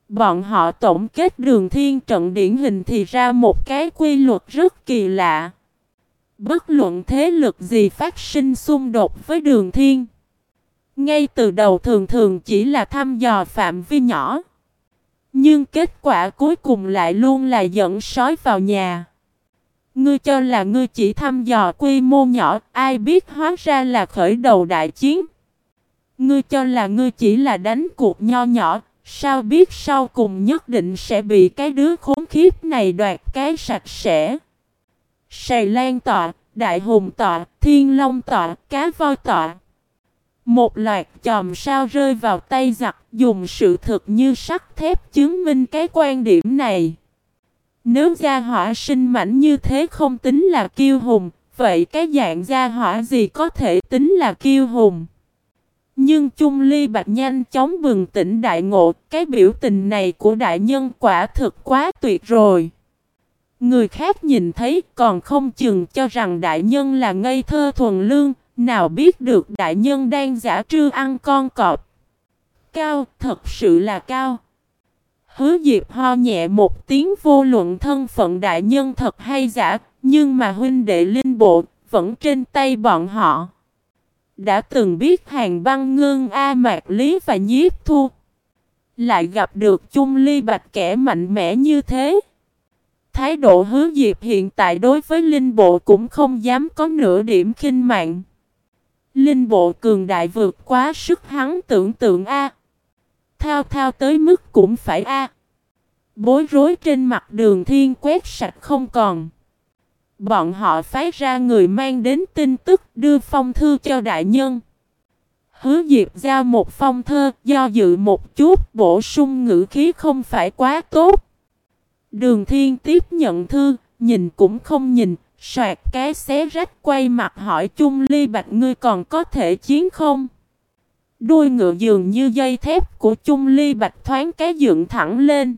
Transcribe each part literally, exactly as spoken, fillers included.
Bọn họ tổng kết Đường Thiên trận điển hình thì ra một cái quy luật rất kỳ lạ. Bất luận thế lực gì phát sinh xung đột với Đường Thiên, ngay từ đầu thường thường chỉ là thăm dò phạm vi nhỏ, nhưng kết quả cuối cùng lại luôn là dẫn sói vào nhà. Ngươi cho là ngươi chỉ thăm dò quy mô nhỏ, ai biết hóa ra là khởi đầu đại chiến. Ngươi cho là ngươi chỉ là đánh cuộc nho nhỏ, sao biết sau cùng nhất định sẽ bị cái đứa khốn khiếp này đoạt cái sạch sẽ. Sầy Lan tọa, Đại Hùng tọa, Thiên Long tọa, Cá Voi tọa. Một loạt chòm sao rơi vào tay giặc, dùng sự thực như sắt thép chứng minh cái quan điểm này. Nếu gia hỏa sinh mảnh như thế không tính là kiêu hùng, vậy cái dạng gia hỏa gì có thể tính là kiêu hùng? Nhưng Chung Ly Bạch nhanh chóng bừng tỉnh đại ngộ, cái biểu tình này của đại nhân quả thực quá tuyệt rồi. Người khác nhìn thấy còn không chừng cho rằng đại nhân là ngây thơ thuần lương, nào biết được đại nhân đang giả trư ăn con cọp. Cao, thật sự là cao. Hứa Diệp ho nhẹ một tiếng, vô luận thân phận đại nhân thật hay giả, nhưng mà huynh đệ linh bộ vẫn trên tay bọn họ. Đã từng biết Hàng Băng Ngưng, A Mạc Lý và Nhiếp Thu, lại gặp được Chung Ly Bạch kẻ mạnh mẽ như thế. Thái độ Hứa Diệp hiện tại đối với linh bộ cũng không dám có nửa điểm khinh mạn. Linh bộ cường đại vượt quá sức hắn tưởng tượng a. Thao thao tới mức cũng phải a. Bối rối trên mặt Đường Thiên quét sạch không còn. Bọn họ phái ra người mang đến tin tức, đưa phong thư cho đại nhân. Hứa Diệp giao một phong thơ, do dự một chút, bổ sung ngữ khí không phải quá tốt. Đường Thiên tiếp nhận thư, nhìn cũng không nhìn, soạt cái xé rách, quay mặt hỏi Chung Ly Bạch, ngươi còn có thể chiến không? Đuôi ngựa dường như dây thép của Chung Ly Bạch thoáng cái dựng thẳng lên.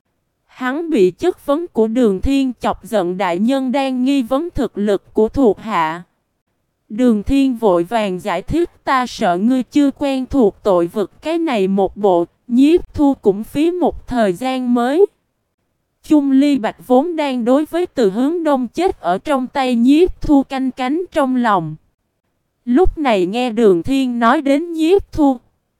Hắn bị chất vấn của Đường Thiên chọc giận, đại nhân đang nghi vấn thực lực của thuộc hạ. Đường Thiên vội vàng giải thích, ta sợ ngươi chưa quen thuộc tội vực cái này một bộ, Nhiếp Thu cũng phí một thời gian mới. Chung Ly Bạch vốn đang đối với Từ Hướng Đông chết ở trong tay Nhiếp Thu canh cánh trong lòng. Lúc này nghe Đường Thiên nói đến Nhiếp Thu,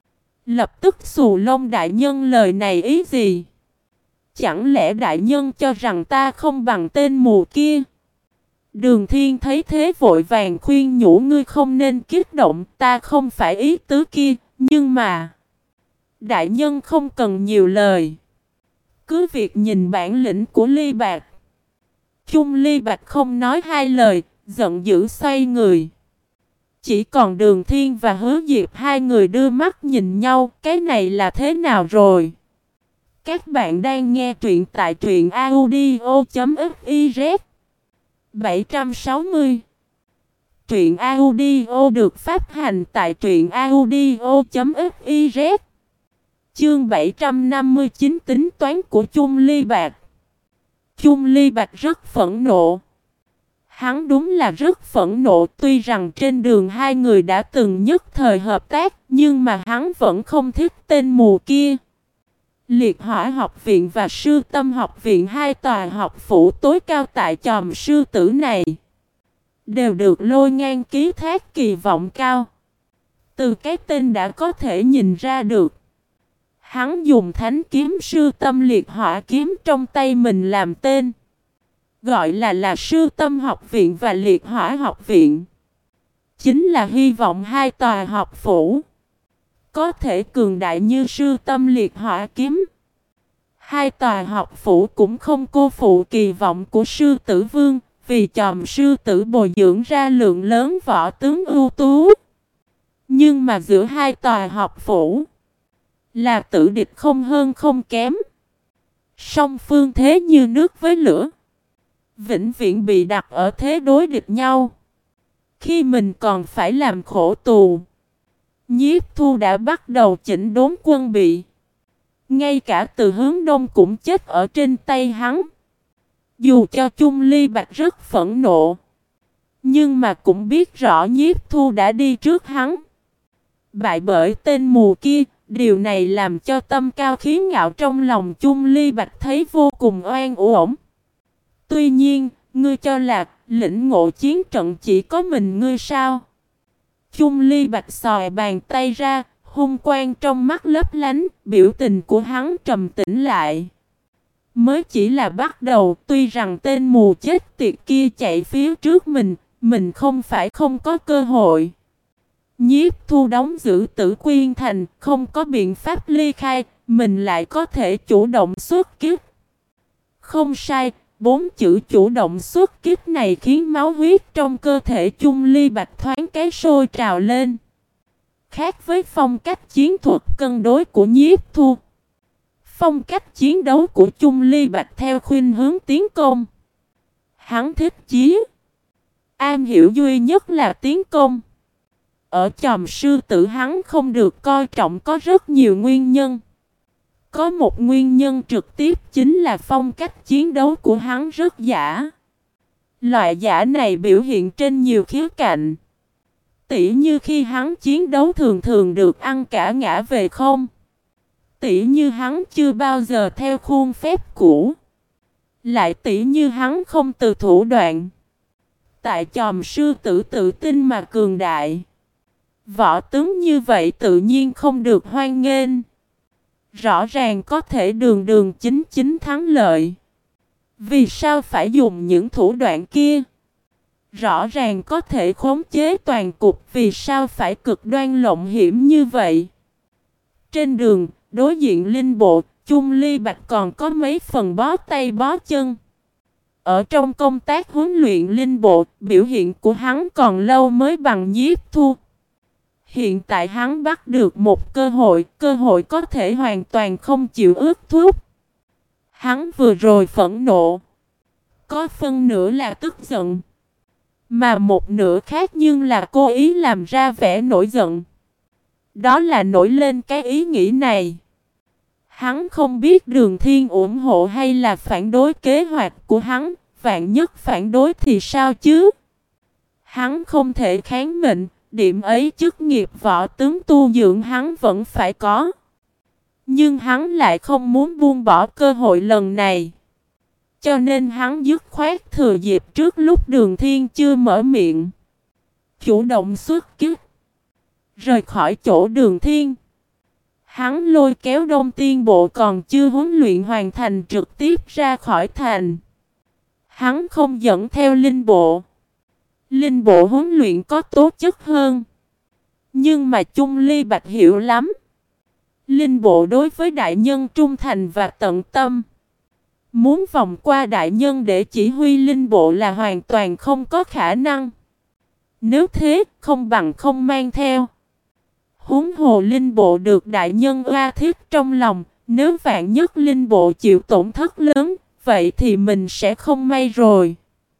lập tức xù lông, đại nhân lời này ý gì? Chẳng lẽ đại nhân cho rằng ta không bằng tên mù kia? Đường Thiên thấy thế vội vàng khuyên nhủ, ngươi không nên kích động, ta không phải ý tứ kia, nhưng mà đại nhân không cần nhiều lời. Cứ việc nhìn bản lĩnh của Ly Bạch. Chung Ly Bạch không nói hai lời, giận dữ xoay người. Chỉ còn Đường Thiên và Hứa Diệp hai người đưa mắt nhìn nhau, cái này là thế nào rồi? Các bạn đang nghe truyện tại truyện audio chấm fiz. bảy trăm sáu mươi. Truyện audio được phát hành tại truyện audio chấm fiz. Chương bảy trăm năm mươi chín, tính toán của Chung Ly Bạch. Chung Ly Bạch rất phẫn nộ. Hắn đúng là rất phẫn nộ, tuy rằng trên đường hai người đã từng nhất thời hợp tác, nhưng mà hắn vẫn không thích tên mù kia. Liệt Hỏa học viện và Sư Tâm học viện, hai tòa học phủ tối cao tại chòm sư tử này, đều được Lôi Ngang ký thác kỳ vọng cao. Từ cái tên đã có thể nhìn ra được, hắn dùng thánh kiếm Sư Tâm Liệt Hỏa kiếm trong tay mình làm tên, gọi là là Sư Tâm học viện và Liệt Hỏa học viện, chính là hy vọng hai tòa học phủ có thể cường đại như Sư Tâm Liệt Hỏa kiếm. Hai tòa học phủ cũng không cô phụ kỳ vọng của Sư Tử Vương, vì chòm sư tử bồi dưỡng ra lượng lớn võ tướng ưu tú. Nhưng mà giữa hai tòa học phủ là tử địch không hơn không kém. Song phương thế như nước với lửa, vĩnh viễn bị đặt ở thế đối địch nhau. Khi mình còn phải làm khổ tù, Nhiếp Thu đã bắt đầu chỉnh đốn quân bị. Ngay cả Từ Hướng Đông cũng chết ở trên tay hắn. Dù cho Chung Ly Bạch rất phẫn nộ, nhưng mà cũng biết rõ Nhiếp Thu đã đi trước hắn. Bại bởi tên mù kia, Điều này làm cho tâm cao khí ngạo trong lòng Chung Ly Bạch thấy vô cùng oan uổng. Tuy nhiên, ngươi cho là lĩnh ngộ chiến trận chỉ có mình ngươi sao? Chung Ly Bạch xòe bàn tay ra, hung quang trong mắt lấp lánh, biểu tình của hắn trầm tĩnh lại. Mới chỉ là bắt đầu, tuy rằng tên mù chết tiệt kia chạy phía trước mình, mình không phải không có cơ hội. Nhiếp Thu đóng giữ Tử Quyên Thành, không có biện pháp ly khai, mình lại có thể chủ động xuất kích. Không sai, bốn chữ chủ động xuất kích này khiến máu huyết trong cơ thể Chung Ly Bạch thoáng cái sôi trào lên. Khác với phong cách chiến thuật cân đối của Nhiếp Thu, phong cách chiến đấu của Chung Ly Bạch theo khuynh hướng tiến công. Hắn thích chí, am hiểu duy nhất là tiến công. Ở chòm sư tử hắn không được coi trọng có rất nhiều nguyên nhân. Có một nguyên nhân trực tiếp chính là phong cách chiến đấu của hắn rất giả. Loại giả này biểu hiện trên nhiều khía cạnh. Tỉ như khi hắn chiến đấu thường thường được ăn cả ngã về không. Tỉ như hắn chưa bao giờ theo khuôn phép cũ. Lại tỉ như hắn không từ thủ đoạn. Tại chòm sư tử tự tin mà cường đại. Võ tướng như vậy tự nhiên không được hoan nghênh. Rõ ràng có thể đường đường chính chính thắng lợi. Vì sao phải dùng những thủ đoạn kia? Rõ ràng có thể khống chế toàn cục, vì sao phải cực đoan lộng hiểm như vậy? Trên đường, đối diện Linh Bộ, Chung Ly Bạch còn có mấy phần bó tay bó chân. Ở trong công tác huấn luyện Linh Bộ, biểu hiện của hắn còn lâu mới bằng Nhiếp Thu. Hiện tại hắn bắt được một cơ hội, cơ hội có thể hoàn toàn không chịu ước thúc. Hắn vừa rồi phẫn nộ, có phân nửa là tức giận, mà một nửa khác nhưng là cố ý làm ra vẻ nổi giận. Đó là nổi lên cái ý nghĩ này. Hắn không biết Đường Thiên ủng hộ hay là phản đối kế hoạch của hắn, vạn nhất phản đối thì sao chứ? Hắn không thể kháng mệnh. Điểm ấy chức nghiệp võ tướng tu dưỡng hắn vẫn phải có. Nhưng hắn lại không muốn buông bỏ cơ hội lần này. Cho nên hắn dứt khoát thừa dịp trước lúc Đường Thiên chưa mở miệng. Chủ động xuất kích. Rời khỏi chỗ Đường Thiên. Hắn lôi kéo Đông Tiên Bộ còn chưa huấn luyện hoàn thành trực tiếp ra khỏi thành. Hắn không dẫn theo Linh Bộ. Linh Bộ huấn luyện có tố chất hơn. Nhưng mà Chung Ly Bạch hiểu lắm. Linh Bộ đối với đại nhân trung thành và tận tâm. Muốn vòng qua đại nhân để chỉ huy Linh Bộ là hoàn toàn không có khả năng. Nếu thế, không bằng không mang theo. Huống hồ Linh Bộ được đại nhân oa thiết trong lòng. Nếu vạn nhất Linh Bộ chịu tổn thất lớn, vậy thì mình sẽ không may rồi.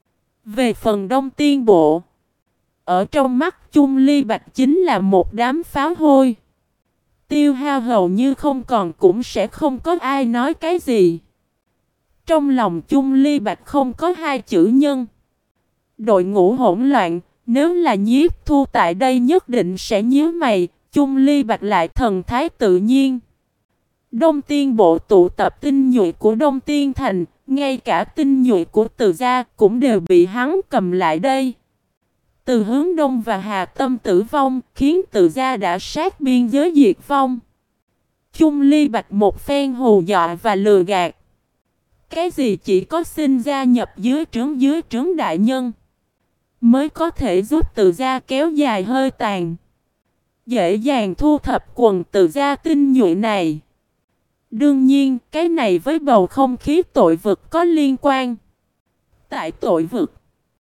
Về phần Đông Tiên Bộ, ở trong mắt Chung Ly Bạch chính là một đám pháo hôi. Tiêu hao hầu như không còn, cũng sẽ không có ai nói cái gì. Trong lòng Chung Ly Bạch không có hai chữ nhân. Đội ngũ hỗn loạn, nếu là Nhiếp Thu tại đây nhất định sẽ nhíu mày. Chung Ly Bạch lại thần thái tự nhiên. Đông Tiên Bộ tụ tập tinh nhuệ của Đông Tiên Thành, ngay cả tinh nhuệ của Từ gia cũng đều bị hắn cầm lại đây. Từ hướng đông và Hà Tâm tử vong, khiến Từ gia đã sát biên giới diệt vong. Chung Ly Bạch một phen hù dọa và lừa gạt. Cái gì chỉ có xin gia nhập dưới trướng dưới trướng đại nhân, mới có thể giúp Từ gia kéo dài hơi tàn. Dễ dàng thu thập quần Từ gia tinh nhuệ này. Đương nhiên, cái này với bầu không khí tội vực có liên quan. Tại tội vực,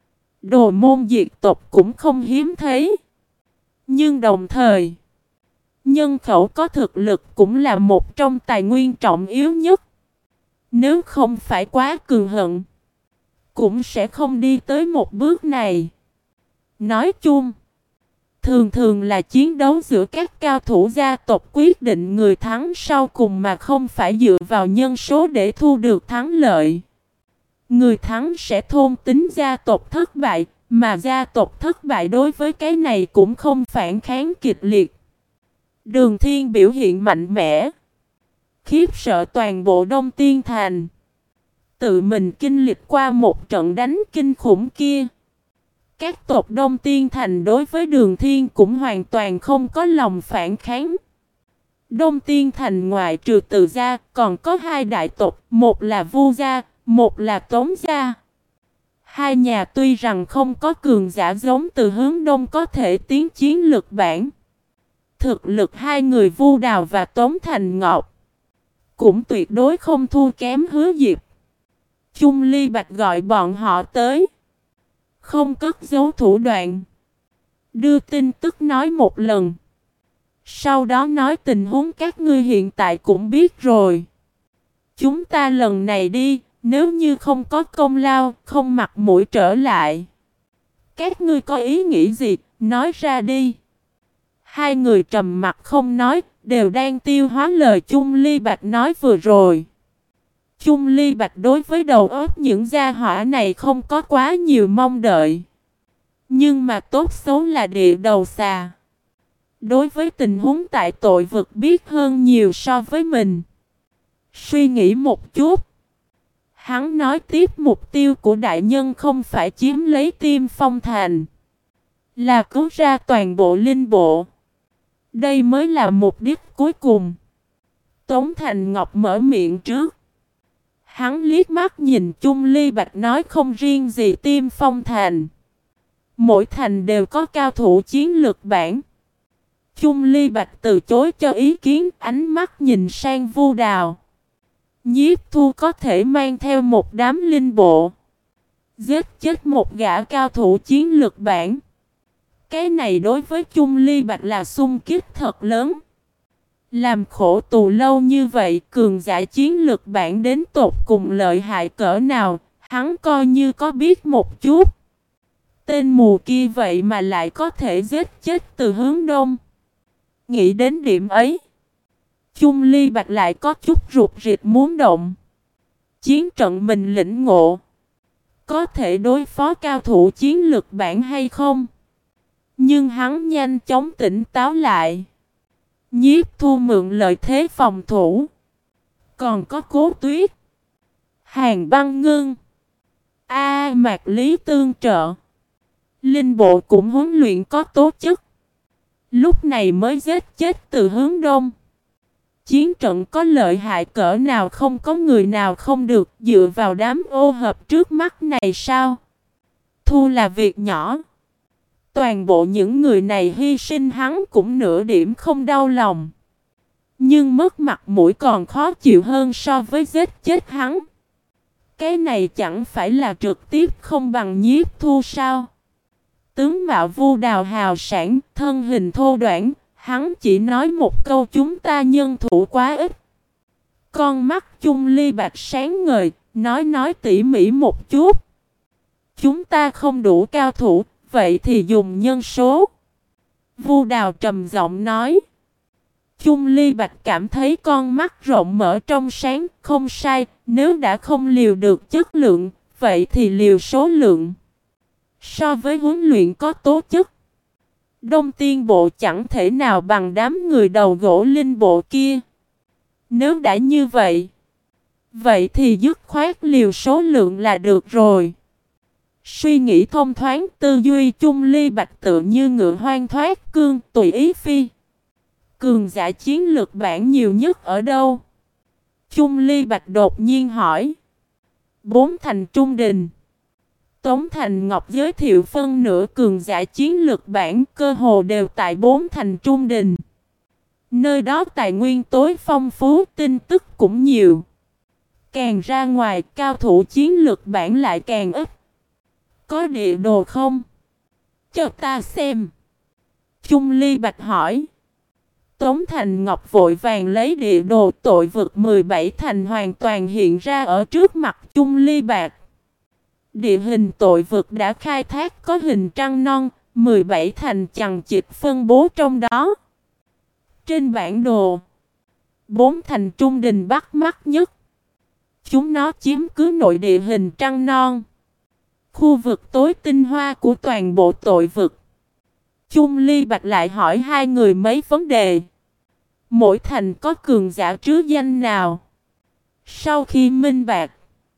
đồ môn diệt tộc cũng không hiếm thấy. Nhưng đồng thời, nhân khẩu có thực lực cũng là một trong tài nguyên trọng yếu nhất. Nếu không phải quá cường hận, cũng sẽ không đi tới một bước này. Nói chung, thường thường là chiến đấu giữa các cao thủ gia tộc quyết định người thắng sau cùng, mà không phải dựa vào nhân số để thu được thắng lợi. Người thắng sẽ thôn tính gia tộc thất bại, mà gia tộc thất bại đối với cái này cũng không phản kháng kịch liệt. Đường Thiên biểu hiện mạnh mẽ, khiếp sợ toàn bộ Đông Tiên Thành. Tự mình kinh lịch qua một trận đánh kinh khủng kia. Các tộc Đông Tiên Thành đối với Đường Thiên cũng hoàn toàn không có lòng phản kháng. Đông Tiên Thành ngoại trừ Từ gia, còn có hai đại tộc, một là Vu gia, một là Tống gia. Hai nhà tuy rằng không có cường giả giống Từ hướng đông có thể tiến chiến lực bản. Thực lực hai người Vu Đào và Tống Thành Ngọc cũng tuyệt đối không thua kém Hứa Diệp. Chung Ly Bạch gọi bọn họ tới, không cất giấu thủ đoạn, đưa tin tức nói một lần. Sau đó nói tình huống các ngươi hiện tại cũng biết rồi. Chúng ta lần này đi, nếu như không có công lao, không mặt mũi trở lại. Các ngươi có ý nghĩ gì, nói ra đi. Hai người trầm mặt không nói, đều đang tiêu hóa lời Chung Ly Bạch nói vừa rồi. Chung Ly Bạch đối với đầu óc những gia hỏa này không có quá nhiều mong đợi. Nhưng mà tốt xấu là địa đầu xà. Đối với tình huống tại tội vực biết hơn nhiều so với mình. Suy nghĩ một chút. Hắn nói tiếp mục tiêu của đại nhân không phải chiếm lấy Tiêm Phong Thành. Là cứu ra toàn bộ linh bộ. Đây mới là mục đích cuối cùng. Tống Thành Ngọc mở miệng trước. Hắn liếc mắt nhìn Chung Ly Bạch nói không riêng gì Tiêm Phong Thành. Mỗi thành đều có cao thủ chiến lược bản. Chung Ly Bạch từ chối cho ý kiến, ánh mắt nhìn sang Vu Đào. Nhiếp Thu có thể mang theo một đám linh bộ, giết chết một gã cao thủ chiến lược bản. Cái này đối với Chung Ly Bạch là xung kích thật lớn. Làm khổ tù lâu như vậy, cường giả chiến lược bản đến tột cùng lợi hại cỡ nào, hắn coi như có biết một chút. Tên mù kia vậy mà lại có thể giết chết từ hướng đông. Nghĩ đến điểm ấy, Chung Ly Bạch lại có chút rụt rịch muốn động. Chiến trận mình lĩnh ngộ, có thể đối phó cao thủ chiến lược bản hay không? Nhưng hắn nhanh chóng tỉnh táo lại. Nhiếp Thu mượn lợi thế phòng thủ. Còn có Cố Tuyết, Hàn Băng Ngưng, A Mạc Lý tương trợ. Linh bộ cũng huấn luyện có tố chất. Lúc này mới giết chết từ hướng đông. Chiến trận có lợi hại cỡ nào không có người nào không được dựa vào đám ô hợp trước mắt này sao? Thu là việc nhỏ. Toàn bộ những người này hy sinh hắn cũng nửa điểm không đau lòng. Nhưng mất mặt mũi còn khó chịu hơn so với giết chết hắn. Cái này chẳng phải là trực tiếp không bằng Nhiếp Thu sao? Tướng mạo Vu Đào hào sản, thân hình thô đoản, hắn chỉ nói một câu chúng ta nhân thủ quá ít. Con mắt Chung Ly Bạch sáng ngời, nói nói tỉ mỉ một chút. Chúng ta không đủ cao thủ, vậy thì dùng nhân số. Vu Đào trầm giọng nói. Chung Ly Bạch cảm thấy con mắt rộng mở trong sáng, không sai, nếu đã không liều được chất lượng, vậy thì liều số lượng. So với huấn luyện có tố chất, Đông Tiên bộ chẳng thể nào bằng đám người đầu gỗ linh bộ kia. Nếu đã như vậy, vậy thì dứt khoát liều số lượng là được rồi. Suy nghĩ thông thoáng, tư duy Chung Ly Bạch tự như ngựa hoang thoát cương, tùy ý phi. Cường giả chiến lược bản nhiều nhất ở đâu? Chung Ly Bạch đột nhiên hỏi. Bốn thành trung đình. Tống Thành Ngọc giới thiệu phân nửa cường giả chiến lược bản cơ hồ đều tại bốn thành trung đình. Nơi đó tài nguyên tối phong phú, tin tức cũng nhiều. Càng ra ngoài, cao thủ chiến lược bản lại càng ít. Có địa đồ không? Cho ta xem. Chung Ly Bạch hỏi. Tống Thành Ngọc vội vàng lấy địa đồ tội vực mười bảy thành hoàn toàn hiện ra ở trước mặt Chung Ly Bạch. Địa hình tội vực đã khai thác có hình trăng non, mười bảy thành chằng chịt phân bố trong đó. Trên bản đồ, bốn thành trung đình bắt mắt nhất. Chúng nó chiếm cứ nội địa hình trăng non, khu vực tối tinh hoa của toàn bộ tội vực. Chung Ly Bạch lại hỏi hai người mấy vấn đề. Mỗi thành có cường giả trứ danh nào? Sau khi minh bạch,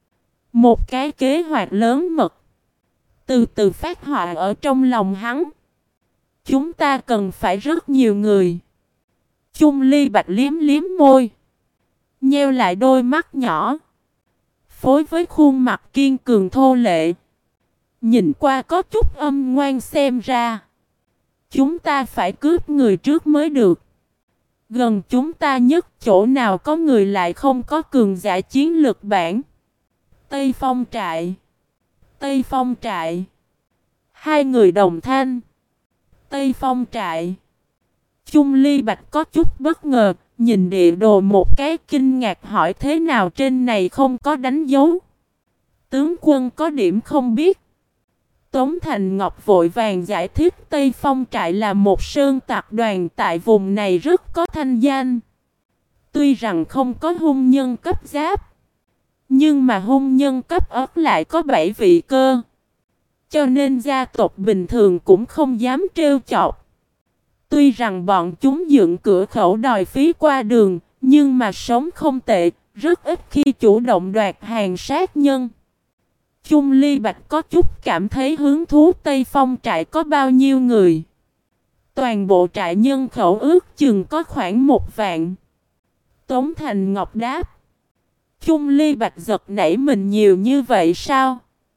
một cái kế hoạch lớn mật từ từ phát họa ở trong lòng hắn. Chúng ta cần phải rất nhiều người. Chung Ly Bạch liếm liếm môi, nheo lại đôi mắt nhỏ, phối với khuôn mặt kiên cường thô lệ, nhìn qua có chút âm ngoan. Xem ra chúng ta phải cướp người trước mới được. Gần chúng ta nhất chỗ nào có người lại không có cường giả chiến lực bản. Tây Phong trại. Tây Phong trại. Hai người đồng thanh. Tây Phong trại. Chung Ly Bạch có chút bất ngờ, nhìn địa đồ một cái kinh ngạc hỏi thế nào trên này không có đánh dấu. Tướng quân có điểm không biết. Tống Thành Ngọc vội vàng giải thích Tây Phong trại là một sơn tặc đoàn tại vùng này rất có thanh danh. Tuy rằng không có hung nhân cấp giáp, nhưng mà hung nhân cấp ớt lại có bảy vị cơ. Cho nên gia tộc bình thường cũng không dám trêu chọc. Tuy rằng bọn chúng dựng cửa khẩu đòi phí qua đường, nhưng mà sống không tệ, rất ít khi chủ động đoạt hàng sát nhân. Chung Ly Bạch có chút cảm thấy hứng thú. Tây Phong trại có bao nhiêu người? Toàn bộ trại nhân khẩu ước chừng có khoảng một vạn. Tống Thành Ngọc đáp. Chung Ly Bạch giật nảy mình, nhiều như vậy sao?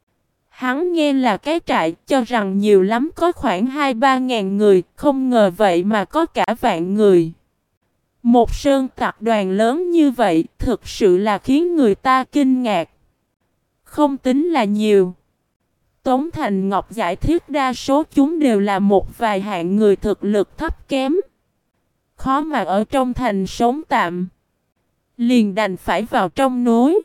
Hắn nghe là cái trại, cho rằng nhiều lắm có khoảng hai ba ngàn người, không ngờ vậy mà có cả vạn người. Một sơn tặc đoàn lớn như vậy, thực sự là khiến người ta kinh ngạc. Không tính là nhiều. Tống Thành Ngọc giải thích đa số chúng đều là một vài hạng người thực lực thấp kém. Khó mà ở trong thành sống tạm. Liền đành phải vào trong núi.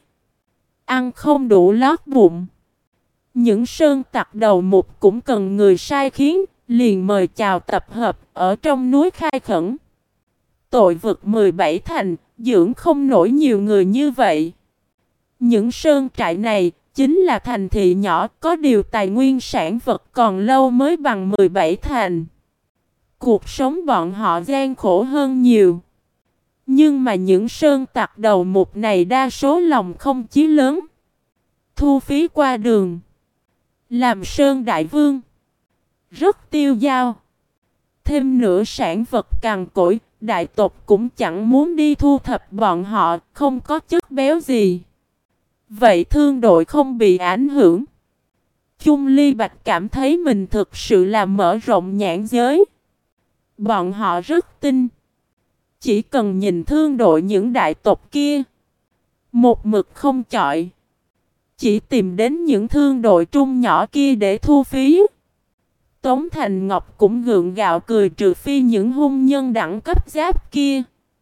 Ăn không đủ lót bụng. Những sơn tặc đầu mục cũng cần người sai khiến, liền mời chào tập hợp ở trong núi khai khẩn. Tội vực mười bảy thành, dưỡng không nổi nhiều người như vậy. Những sơn trại này chính là thành thị nhỏ, có điều tài nguyên sản vật còn lâu mới bằng mười bảy thành. Cuộc sống bọn họ gian khổ hơn nhiều. Nhưng mà những sơn tặc đầu mục này đa số lòng không chí lớn. Thu phí qua đường. Làm sơn đại vương. Rất tiêu dao. Thêm nữa sản vật cằn cỗi, đại tộc cũng chẳng muốn đi thu thập bọn họ, không có chất béo gì. Vậy thương đội không bị ảnh hưởng. Chung Ly Bạch cảm thấy mình thực sự là mở rộng nhãn giới. Bọn họ rất tin. Chỉ cần nhìn thương đội những đại tộc kia, một mực không chọi. Chỉ tìm đến những thương đội trung nhỏ kia để thu phí. Tống Thành Ngọc cũng gượng gạo cười, trừ phi những hung nhân đẳng cấp giáp kia.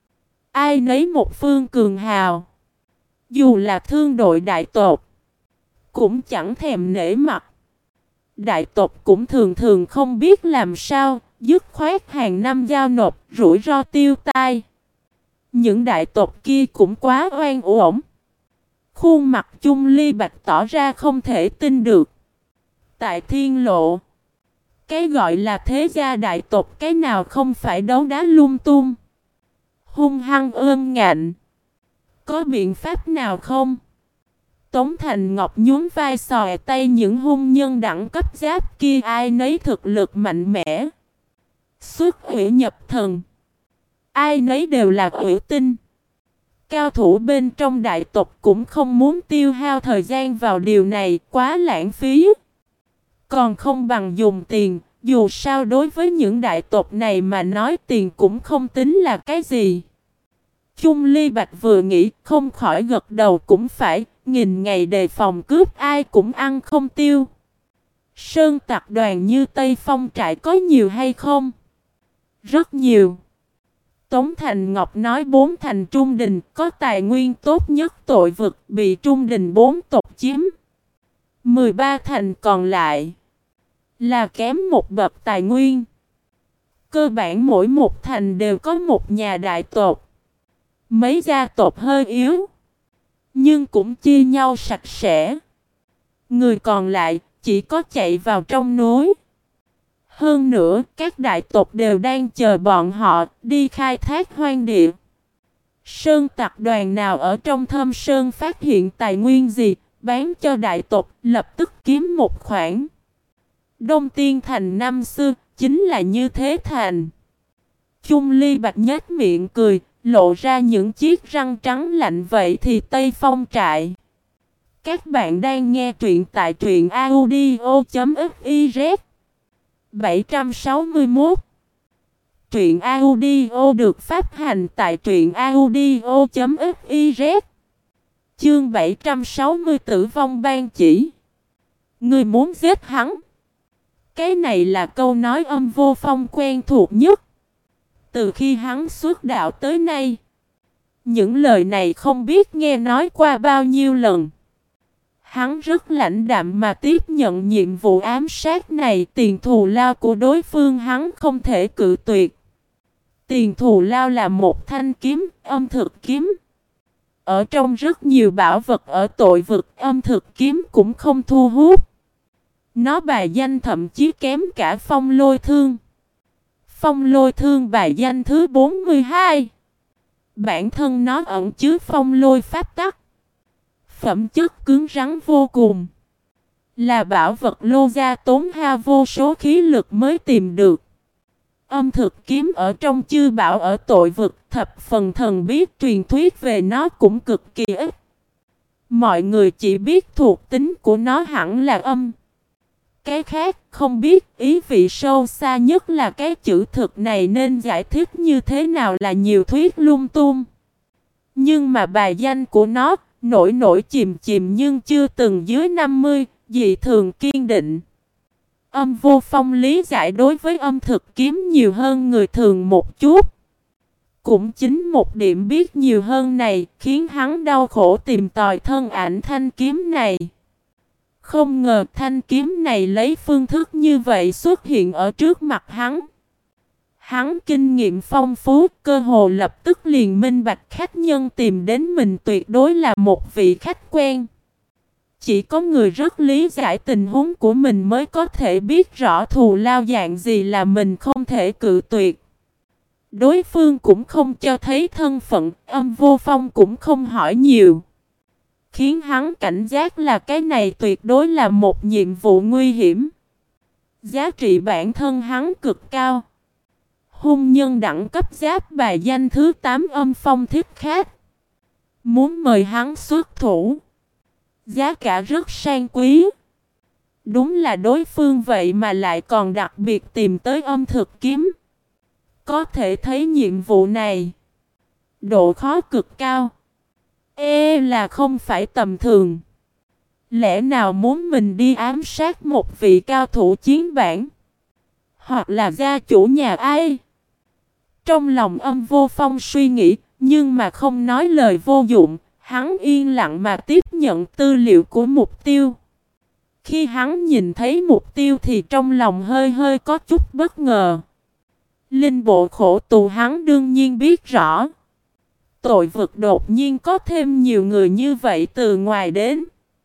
Ai nấy một phương cường hào. Dù là thương đội đại tộc, cũng chẳng thèm nể mặt. Đại tộc cũng thường thường không biết làm sao, dứt khoát hàng năm giao nộp, rủi ro tiêu tai. Những đại tộc kia cũng quá oan uổng. Khuôn mặt Chung Ly Bạch tỏ ra không thể tin được. Tại Thiên Lộ, cái gọi là thế gia đại tộc cái nào không phải đấu đá lung tung, hung hăng ương ngạnh. Có biện pháp nào không? Tống Thành Ngọc nhún vai xòe tay, những hung nhân đẳng cấp giáp kia ai nấy thực lực mạnh mẽ. Xuất hủy nhập thần. Ai nấy đều là hủy tinh. Cao thủ bên trong đại tộc cũng không muốn tiêu hao thời gian vào điều này, quá lãng phí. Còn không bằng dùng tiền, dù sao đối với những đại tộc này mà nói tiền cũng không tính là cái gì. Chung Ly Bạch vừa nghĩ không khỏi gật đầu, cũng phải, nghìn ngày đề phòng cướp ai cũng ăn không tiêu. Sơn tặc đoàn như Tây Phong trại có nhiều hay không? Rất nhiều. Tống Thành Ngọc nói bốn thành Trung Đình có tài nguyên tốt nhất tội vực bị Trung Đình bốn tộc chiếm. mười ba thành còn lại là kém một bậc tài nguyên. Cơ bản mỗi một thành đều có một nhà đại tộc. Mấy gia tộc hơi yếu, nhưng cũng chia nhau sạch sẽ. Người còn lại chỉ có chạy vào trong núi. Hơn nữa, các đại tộc đều đang chờ bọn họ đi khai thác hoang địa. Sơn tặc đoàn nào ở trong Thâm Sơn phát hiện tài nguyên gì, bán cho đại tộc, lập tức kiếm một khoản. Đông Tiên Thành năm xưa, chính là như thế thành. Chung Ly Bạch nhếch miệng cười, lộ ra những chiếc răng trắng lạnh. Vậy thì Tây Phong trại. Các bạn đang nghe truyện tại truyện audio chấm fiz. bảy trăm sáu mươi mốt. Truyện audio được phát hành tại truyện audio chấm fiz. Chương bảy trăm sáu mươi Tử vong ban chỉ. Ngươi muốn giết hắn? Cái này là câu nói Âm Vô Phong quen thuộc nhất. Từ khi hắn xuất đạo tới nay, những lời này không biết nghe nói qua bao nhiêu lần. Hắn rất lãnh đạm mà tiếp nhận nhiệm vụ ám sát này. Tiền thù lao của đối phương hắn không thể cự tuyệt. Tiền thù lao là một thanh kiếm, âm thực kiếm. Ở trong rất nhiều bảo vật ở tội vực, âm thực kiếm cũng không thu hút. Nó bài danh thậm chí kém cả phong lôi thương. Phong lôi thương bài danh thứ bốn mươi hai. Bản thân nó ẩn chứa phong lôi pháp tắc. Phẩm chất cứng rắn vô cùng. Là bảo vật lô gia tốn hao vô số khí lực mới tìm được. Âm thực kiếm ở trong chư bảo ở tội vực, thập phần thần biết truyền thuyết về nó cũng cực kỳ ít. Mọi người chỉ biết thuộc tính của nó hẳn là âm. Cái khác không biết, ý vị sâu xa nhất là cái chữ thực này nên giải thích như thế nào là nhiều thuyết lung tung. Nhưng mà bài danh của nó nổi nổi chìm chìm nhưng chưa từng dưới năm mươi, dị thường kiên định. Âm Vô Phong lý giải đối với âm thực kiếm nhiều hơn người thường một chút. Cũng chính một điểm biết nhiều hơn này khiến hắn đau khổ tìm tòi thân ảnh thanh kiếm này. Không ngờ thanh kiếm này lấy phương thức như vậy xuất hiện ở trước mặt hắn. Hắn kinh nghiệm phong phú, cơ hồ lập tức liền minh bạch khách nhân tìm đến mình tuyệt đối là một vị khách quen. Chỉ có người rất lý giải tình huống của mình mới có thể biết rõ thù lao dạng gì là mình không thể cự tuyệt. Đối phương cũng không cho thấy thân phận, Âm Vô Phong cũng không hỏi nhiều. Khiến hắn cảnh giác là cái này tuyệt đối là một nhiệm vụ nguy hiểm. Giá trị bản thân hắn cực cao. Hung nhân đẳng cấp giáp bài danh thứ tám Âm Phong Thiết Khách. Muốn mời hắn xuất thủ. Giá cả rất sang quý. Đúng là đối phương vậy mà lại còn đặc biệt tìm tới âm thực kiếm. Có thể thấy nhiệm vụ này độ khó cực cao. Ê là không phải tầm thường. Lẽ nào muốn mình đi ám sát một vị cao thủ chiến bản? Hoặc là gia chủ nhà ai? Trong lòng Âm Vô Phong suy nghĩ, nhưng mà không nói lời vô dụng. Hắn yên lặng mà tiếp nhận tư liệu của mục tiêu. Khi hắn nhìn thấy mục tiêu thì trong lòng hơi hơi có chút bất ngờ. Linh bộ khổ tù hắn đương nhiên biết rõ. Tội vực đột nhiên có thêm nhiều người như vậy từ ngoài đến.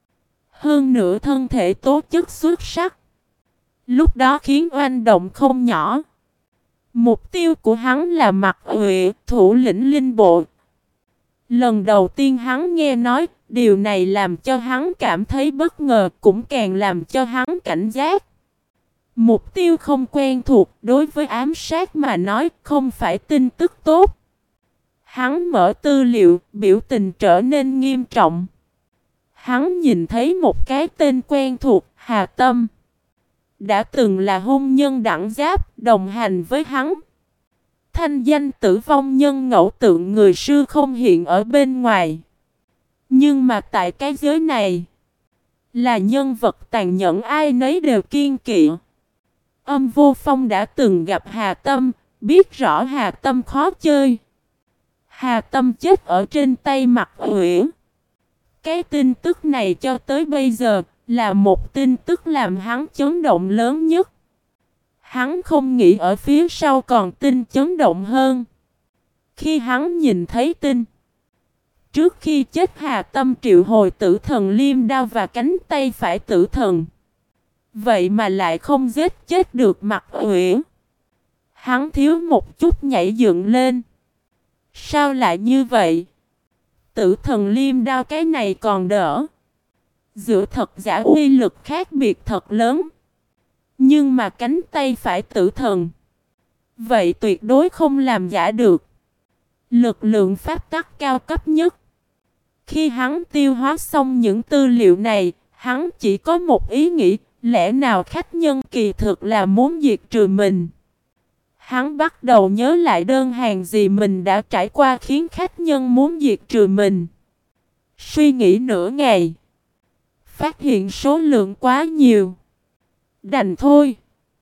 Hơn nữa thân thể tố chất xuất sắc. Lúc đó khiến oanh động không nhỏ. Mục tiêu của hắn là Mặc Uy, thủ lĩnh linh bộ. Lần đầu tiên hắn nghe nói, điều này làm cho hắn cảm thấy bất ngờ, cũng càng làm cho hắn cảnh giác. Mục tiêu không quen thuộc, đối với ám sát mà nói không phải tin tức tốt. Hắn mở tư liệu, biểu tình trở nên nghiêm trọng. Hắn nhìn thấy một cái tên quen thuộc, Hà Tâm. Đã từng là hung nhân đẳng giáp, đồng hành với hắn. Thanh danh tử vong nhân ngẫu tượng người sư không hiện ở bên ngoài. Nhưng mà tại cái giới này, là nhân vật tàn nhẫn ai nấy đều kiêng kỵ. Âm Vô Phong đã từng gặp Hà Tâm, biết rõ Hà Tâm khó chơi. Hà Tâm chết ở trên tay Mặc Uy. Cái tin tức này cho tới bây giờ là một tin tức làm hắn chấn động lớn nhất. Hắn không nghĩ ở phía sau còn tin chấn động hơn. Khi hắn nhìn thấy tin, trước khi chết Hà Tâm triệu hồi tử thần liêm đao và cánh tay phải tử thần. Vậy mà lại không giết chết được Mặc Uyển. Hắn thiếu một chút nhảy dựng lên. Sao lại như vậy? Tử thần liêm đao cái này còn đỡ. Giữa thật giả uy lực khác biệt thật lớn. Nhưng mà cánh tay phải tử thần, vậy tuyệt đối không làm giả được. Lực lượng pháp tắc cao cấp nhất. Khi hắn tiêu hóa xong những tư liệu này, hắn chỉ có một ý nghĩ, lẽ nào khách nhân kỳ thực là muốn diệt trừ mình. Hắn bắt đầu nhớ lại đơn hàng gì mình đã trải qua khiến khách nhân muốn diệt trừ mình. Suy nghĩ nửa ngày, phát hiện số lượng quá nhiều. Đành thôi.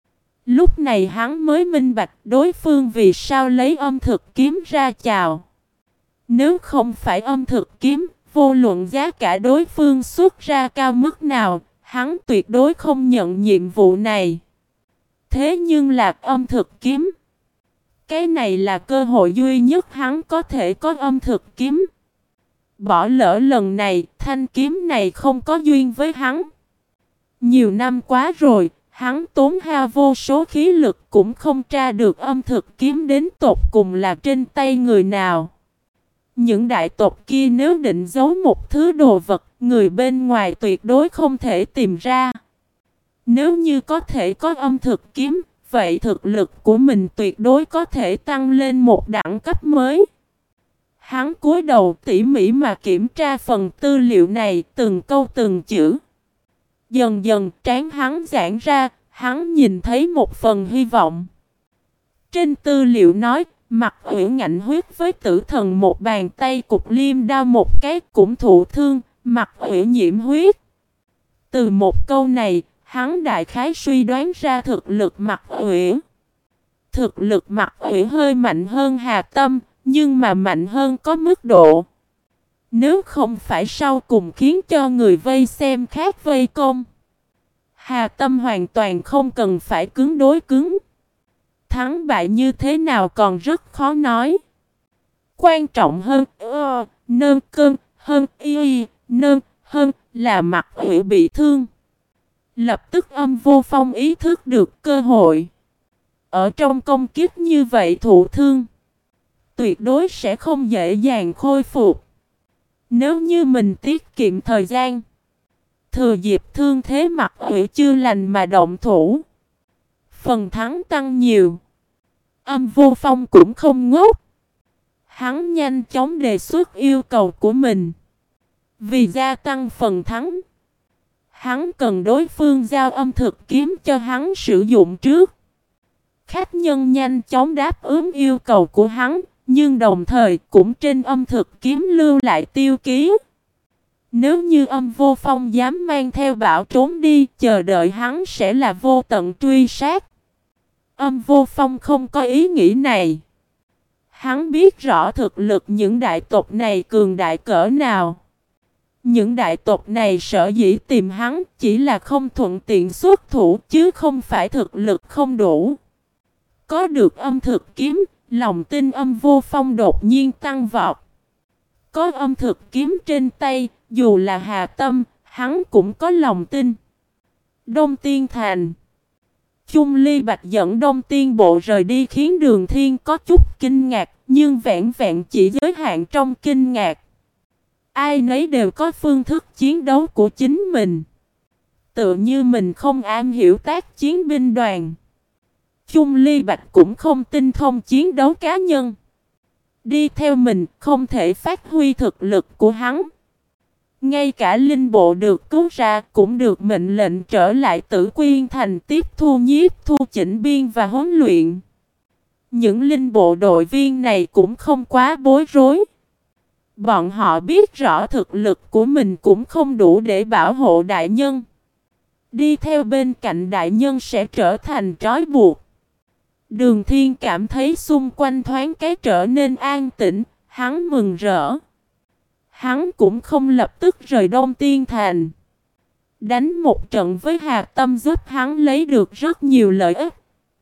Lúc này hắn mới minh bạch đối phương vì sao lấy âm thực kiếm ra chào. Nếu không phải âm thực kiếm, vô luận giá cả đối phương xuất ra cao mức nào, hắn tuyệt đối không nhận nhiệm vụ này. Thế nhưng lạc âm thực kiếm, cái này là cơ hội duy nhất hắn có thể có âm thực kiếm. Bỏ lỡ lần này, thanh kiếm này không có duyên với hắn. Nhiều năm quá rồi, hắn tốn hao vô số khí lực cũng không tra được âm thực kiếm đến tột cùng là trên tay người nào. Những đại tộc kia nếu định giấu một thứ đồ vật, người bên ngoài tuyệt đối không thể tìm ra. Nếu như có thể có âm thực kiếm, vậy thực lực của mình tuyệt đối có thể tăng lên một đẳng cấp mới. Hắn cúi đầu tỉ mỉ mà kiểm tra phần tư liệu này từng câu từng chữ. Dần dần trán hắn giãn ra, hắn nhìn thấy một phần hy vọng. Trên tư liệu nói, Mặc Uyển ngạnh huyết với tử thần một bàn tay cục liêm đao một cái cũng thụ thương, Mặc Uyển nhiễm huyết. Từ một câu này, hắn đại khái suy đoán ra thực lực Mặc Uyển. Thực lực Mặc Uyển hơi mạnh hơn Hà Tâm, nhưng mà mạnh hơn có mức độ. Nếu không phải sau cùng khiến cho người vây xem khác vây công, Hà Tâm hoàn toàn không cần phải cứng đối cứng. Thắng bại như thế nào còn rất khó nói. Quan trọng hơn, ơ, nơn cơn, hơn, y, nơn, hơn là Mặc Uyển bị thương. Lập tức Âm Vô Phong ý thức được cơ hội. Ở trong công kích như vậy thụ thương, tuyệt đối sẽ không dễ dàng khôi phục. Nếu như mình tiết kiệm thời gian, thừa dịp thương thế Mặc Uyển chưa lành mà động thủ, phần thắng tăng nhiều. Âm Vô Phong cũng không ngốc. Hắn nhanh chóng đề xuất yêu cầu của mình. Vì gia tăng phần thắng, hắn cần đối phương giao âm thực kiếm cho hắn sử dụng trước. Khách nhân nhanh chóng đáp ứng yêu cầu của hắn, nhưng đồng thời cũng trên âm thực kiếm lưu lại tiêu ký. Nếu như Âm Vô Phong dám mang theo bảo trốn đi, chờ đợi hắn sẽ là vô tận truy sát. Âm Vô Phong không có ý nghĩ này. Hắn biết rõ thực lực những đại tộc này cường đại cỡ nào. Những đại tộc này sở dĩ tìm hắn chỉ là không thuận tiện xuất thủ chứ không phải thực lực không đủ. Có được âm thực kiếm, lòng tin Âm Vô Phong đột nhiên tăng vọt. Có âm thực kiếm trên tay, dù là Hà Tâm, hắn cũng có lòng tin. Đông Tiên Thành. Chung Ly Bạch dẫn Đông Tiên Bộ rời đi khiến Đường Thiên có chút kinh ngạc, nhưng vẹn vẹn chỉ giới hạn trong kinh ngạc. Ai nấy đều có phương thức chiến đấu của chính mình. Tựa như mình không am hiểu tác chiến binh đoàn. Chung Ly Bạch cũng không tinh thông chiến đấu cá nhân. Đi theo mình không thể phát huy thực lực của hắn. Ngay cả linh bộ được cứu ra cũng được mệnh lệnh trở lại Tử Quyên Thành tiếp thu nhiếp thu chỉnh biên và huấn luyện. Những linh bộ đội viên này cũng không quá bối rối. Bọn họ biết rõ thực lực của mình cũng không đủ để bảo hộ đại nhân. Đi theo bên cạnh đại nhân sẽ trở thành trói buộc. Đường Thiên cảm thấy xung quanh thoáng cái trở nên an tĩnh, hắn mừng rỡ. Hắn cũng không lập tức rời Đông Tiên Thành. Đánh một trận với Hà Tâm giúp hắn lấy được rất nhiều lợi ích.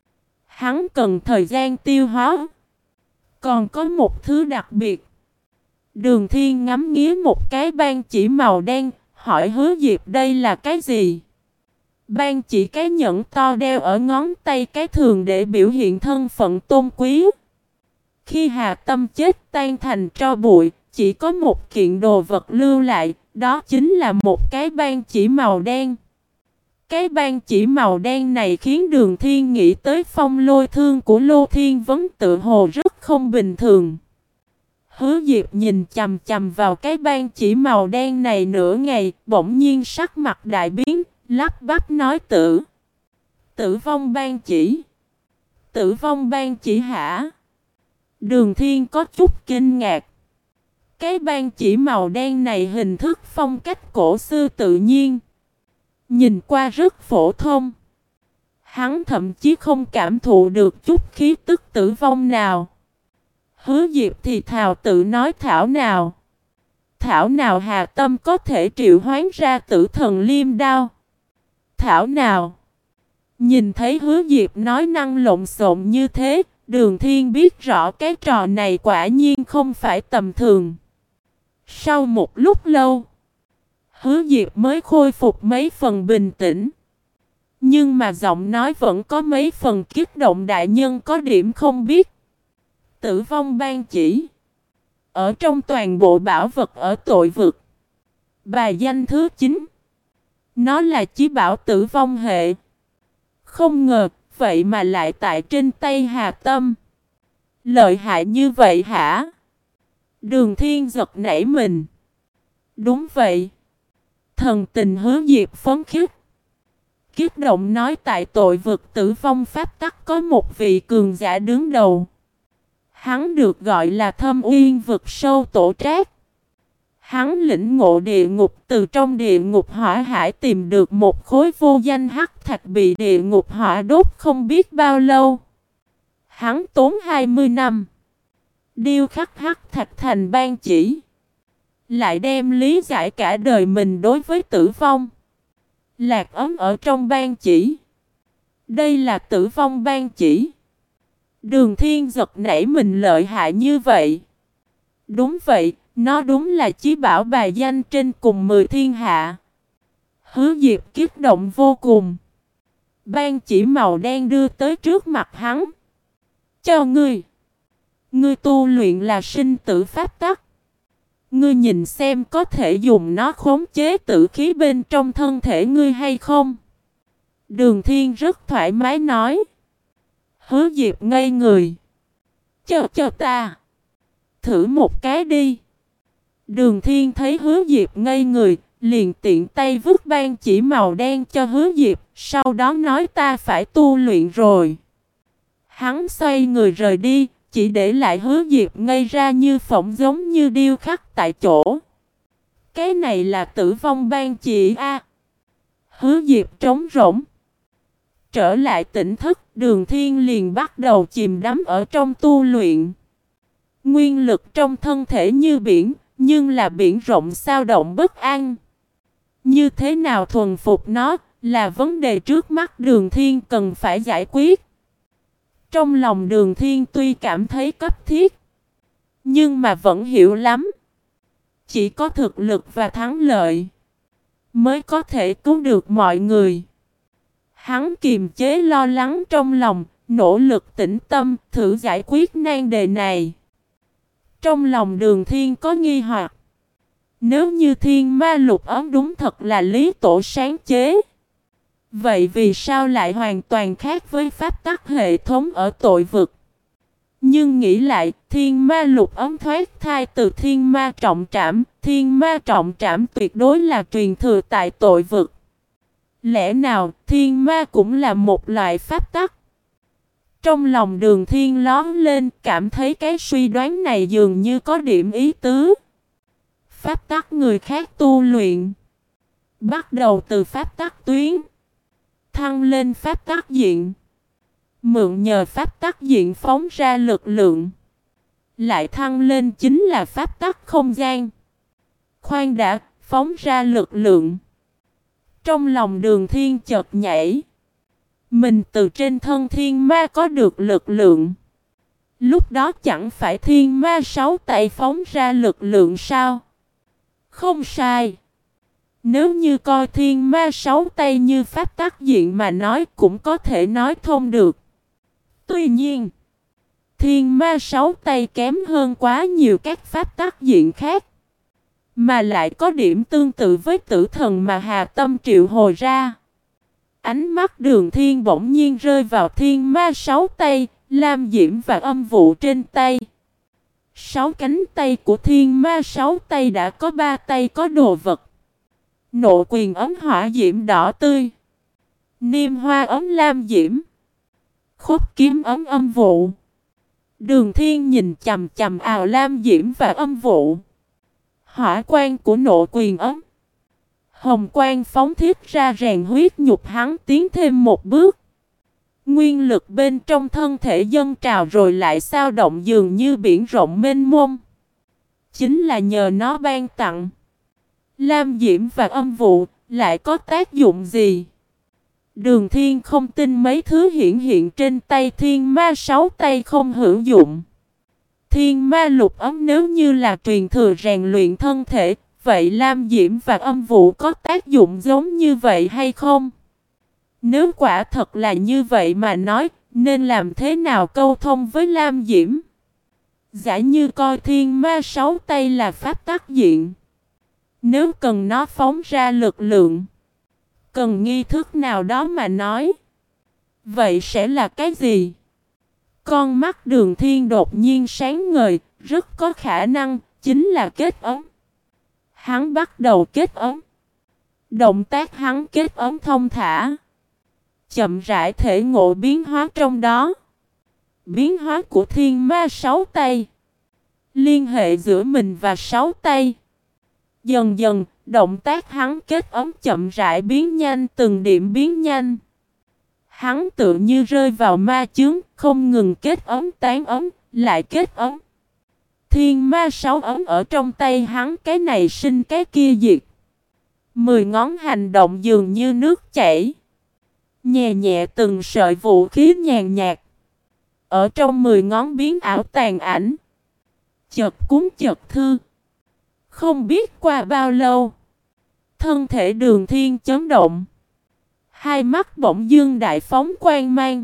Hắn cần thời gian tiêu hóa. Còn có một thứ đặc biệt. Đường Thiên ngắm nghía một cái ban chỉ màu đen, hỏi Hứa Diệp đây là cái gì? Ban chỉ cái nhẫn to đeo ở ngón tay cái thường để biểu hiện thân phận tôn quý. Khi Hà Tâm chết tan thành tro bụi, chỉ có một kiện đồ vật lưu lại, đó chính là một cái ban chỉ màu đen. Cái ban chỉ màu đen này khiến Đường Thiên nghĩ tới phong lôi thương của Lô Thiên Vấn tự hồ rất không bình thường. Hứa Diệp nhìn chằm chằm vào cái ban chỉ màu đen này nửa ngày, bỗng nhiên sắc mặt đại biến, lắp bắp nói tử. Tử vong ban chỉ. Tử vong ban chỉ hả? Đường Thiên có chút kinh ngạc. Cái ban chỉ màu đen này hình thức phong cách cổ xưa tự nhiên. Nhìn qua rất phổ thông. Hắn thậm chí không cảm thụ được chút khí tức tử vong nào. Hứa Diệp thì thào tự nói thảo nào. Thảo nào Hà Tâm có thể triệu hoán ra tử thần liêm đao. Thảo nào. Nhìn thấy Hứa Diệp nói năng lộn xộn như thế, Đường Thiên biết rõ cái trò này quả nhiên không phải tầm thường. Sau một lúc lâu, Hứa Diệp mới khôi phục mấy phần bình tĩnh. Nhưng mà giọng nói vẫn có mấy phần kích động. Đại nhân có điểm không biết. Tử vong ban chỉ. Ở trong toàn bộ bảo vật ở tội vực, bài danh thứ chín. Nó là chí bảo tử vong hệ. Không ngờ, vậy mà lại tại trên tay Hà Tâm. Lợi hại như vậy hả? Đường Thiên giật nảy mình. Đúng vậy. Thần tình Hứa Diệp phấn khích. Kiếp động nói tại tội vực tử vong pháp tắc có một vị cường giả đứng đầu. Hắn được gọi là Thâm Uyên vực sâu tổ trác. Hắn lĩnh ngộ địa ngục, từ trong địa ngục hỏa hải tìm được một khối vô danh hắc thạch bị địa ngục hỏa đốt không biết bao lâu. Hắn tốn hai mươi năm điêu khắc hắc thạch thành ban chỉ, lại đem lý giải cả đời mình đối với tử vong. Lạc ấm ở trong ban chỉ. Đây là tử vong ban chỉ. Đường Thiên giật nảy mình, lợi hại như vậy. Đúng vậy, nó đúng là chí bảo bài danh trên cùng mười thiên hạ. Hứa Diệp kích động vô cùng. Ban chỉ màu đen đưa tới trước mặt hắn. Cho ngươi. Ngươi tu luyện là sinh tử pháp tắc. Ngươi nhìn xem có thể dùng nó khống chế tử khí bên trong thân thể ngươi hay không? Đường Thiên rất thoải mái nói. Hứa Diệp ngây người. Cho cho ta. Thử một cái đi. Đường Thiên thấy Hứa Diệp ngây người, liền tiện tay vứt ban chỉ màu đen cho Hứa Diệp, sau đó nói ta phải tu luyện rồi. Hắn xoay người rời đi, chỉ để lại Hứa Diệp ngây ra như phỏng, giống như điêu khắc tại chỗ. Cái này là tử vong ban chỉ a. Hứa Diệp trống rỗng. Trở lại tỉnh thức, Đường Thiên liền bắt đầu chìm đắm ở trong tu luyện. Nguyên lực trong thân thể như biển, nhưng là biển rộng sao động bất an. Như thế nào thuần phục nó là vấn đề trước mắt Đường Thiên cần phải giải quyết. Trong lòng Đường Thiên tuy cảm thấy cấp thiết, nhưng mà vẫn hiểu lắm. Chỉ có thực lực và thắng lợi mới có thể cứu được mọi người. Hắn kiềm chế lo lắng trong lòng, nỗ lực tĩnh tâm, thử giải quyết nan đề này. Trong lòng Đường Thiên có nghi hoặc. Nếu như thiên ma lục ấm đúng thật là Lý Tổ sáng chế, vậy vì sao lại hoàn toàn khác với pháp tắc hệ thống ở tội vực? Nhưng nghĩ lại, thiên ma lục ấm thoát thai từ thiên ma trọng trảm, thiên ma trọng trảm tuyệt đối là truyền thừa tại tội vực. Lẽ nào thiên ma cũng là một loại pháp tắc? Trong lòng Đường Thiên lóm lên, cảm thấy cái suy đoán này dường như có điểm ý tứ. Pháp tắc người khác tu luyện, bắt đầu từ pháp tắc tuyến, thăng lên pháp tắc diện, mượn nhờ pháp tắc diện phóng ra lực lượng, lại thăng lên chính là pháp tắc không gian. Khoan đã, phóng ra lực lượng. Trong lòng Đường Thiên chợt nhảy. Mình từ trên thân thiên ma có được lực lượng. Lúc đó chẳng phải thiên ma sáu tay phóng ra lực lượng sao? Không sai. Nếu như coi thiên ma sáu tay như pháp tắc diện mà nói cũng có thể nói thông được. Tuy nhiên, thiên ma sáu tay kém hơn quá nhiều các pháp tắc diện khác, mà lại có điểm tương tự với tử thần mà Hà Tâm triệu hồi ra. Ánh mắt Đường Thiên bỗng nhiên rơi vào thiên ma sáu tay, lam diễm và âm vụ trên tay. Sáu cánh tay của thiên ma sáu tay đã có ba tay có đồ vật. Nộ quyền ấm hỏa diễm đỏ tươi, niêm hoa ấm lam diễm, khúc kiếm ấm âm vụ. Đường Thiên nhìn chằm chằm ào lam diễm và âm vụ. Hỏa quan của nộ quyền ấm, hồng quang phóng thiết ra rèn huyết nhục hắn tiến thêm một bước. Nguyên lực bên trong thân thể dâng trào rồi lại sao động dường như biển rộng mênh mông. Chính là nhờ nó ban tặng. Lam diễm và âm vụ lại có tác dụng gì? Đường Thiên không tin mấy thứ hiện hiện trên tay thiên ma sáu tay không hữu dụng. Thiên ma lục ấm nếu như là truyền thừa rèn luyện thân thể, vậy lam diễm và âm vụ có tác dụng giống như vậy hay không? Nếu quả thật là như vậy mà nói, nên làm thế nào câu thông với lam diễm? Giả như coi thiên ma sáu tay là pháp tắc diện, nếu cần nó phóng ra lực lượng, cần nghi thức nào đó mà nói, vậy sẽ là cái gì? Con mắt Đường Thiên đột nhiên sáng ngời, rất có khả năng chính là kết ấm. Hắn bắt đầu kết ấm. Động tác hắn kết ấm thông thả, chậm rãi thể ngộ biến hóa trong đó. Biến hóa của thiên ma sáu tay, liên hệ giữa mình và sáu tay. Dần dần, động tác hắn kết ấm chậm rãi biến nhanh, từng điểm biến nhanh. Hắn tự như rơi vào ma chướng, không ngừng kết ấm tán ấm, lại kết ấm. Thiên ma sáu ấm ở trong tay hắn, cái này sinh cái kia diệt. Mười ngón hành động dường như nước chảy, nhẹ nhẹ từng sợi vũ khí nhàn nhạt. Ở trong mười ngón biến ảo tàn ảnh, chợt cuốn chợt thư. Không biết qua bao lâu, thân thể Đường Thiên chấn động. Hai mắt bỗng dưng đại phóng quang mang.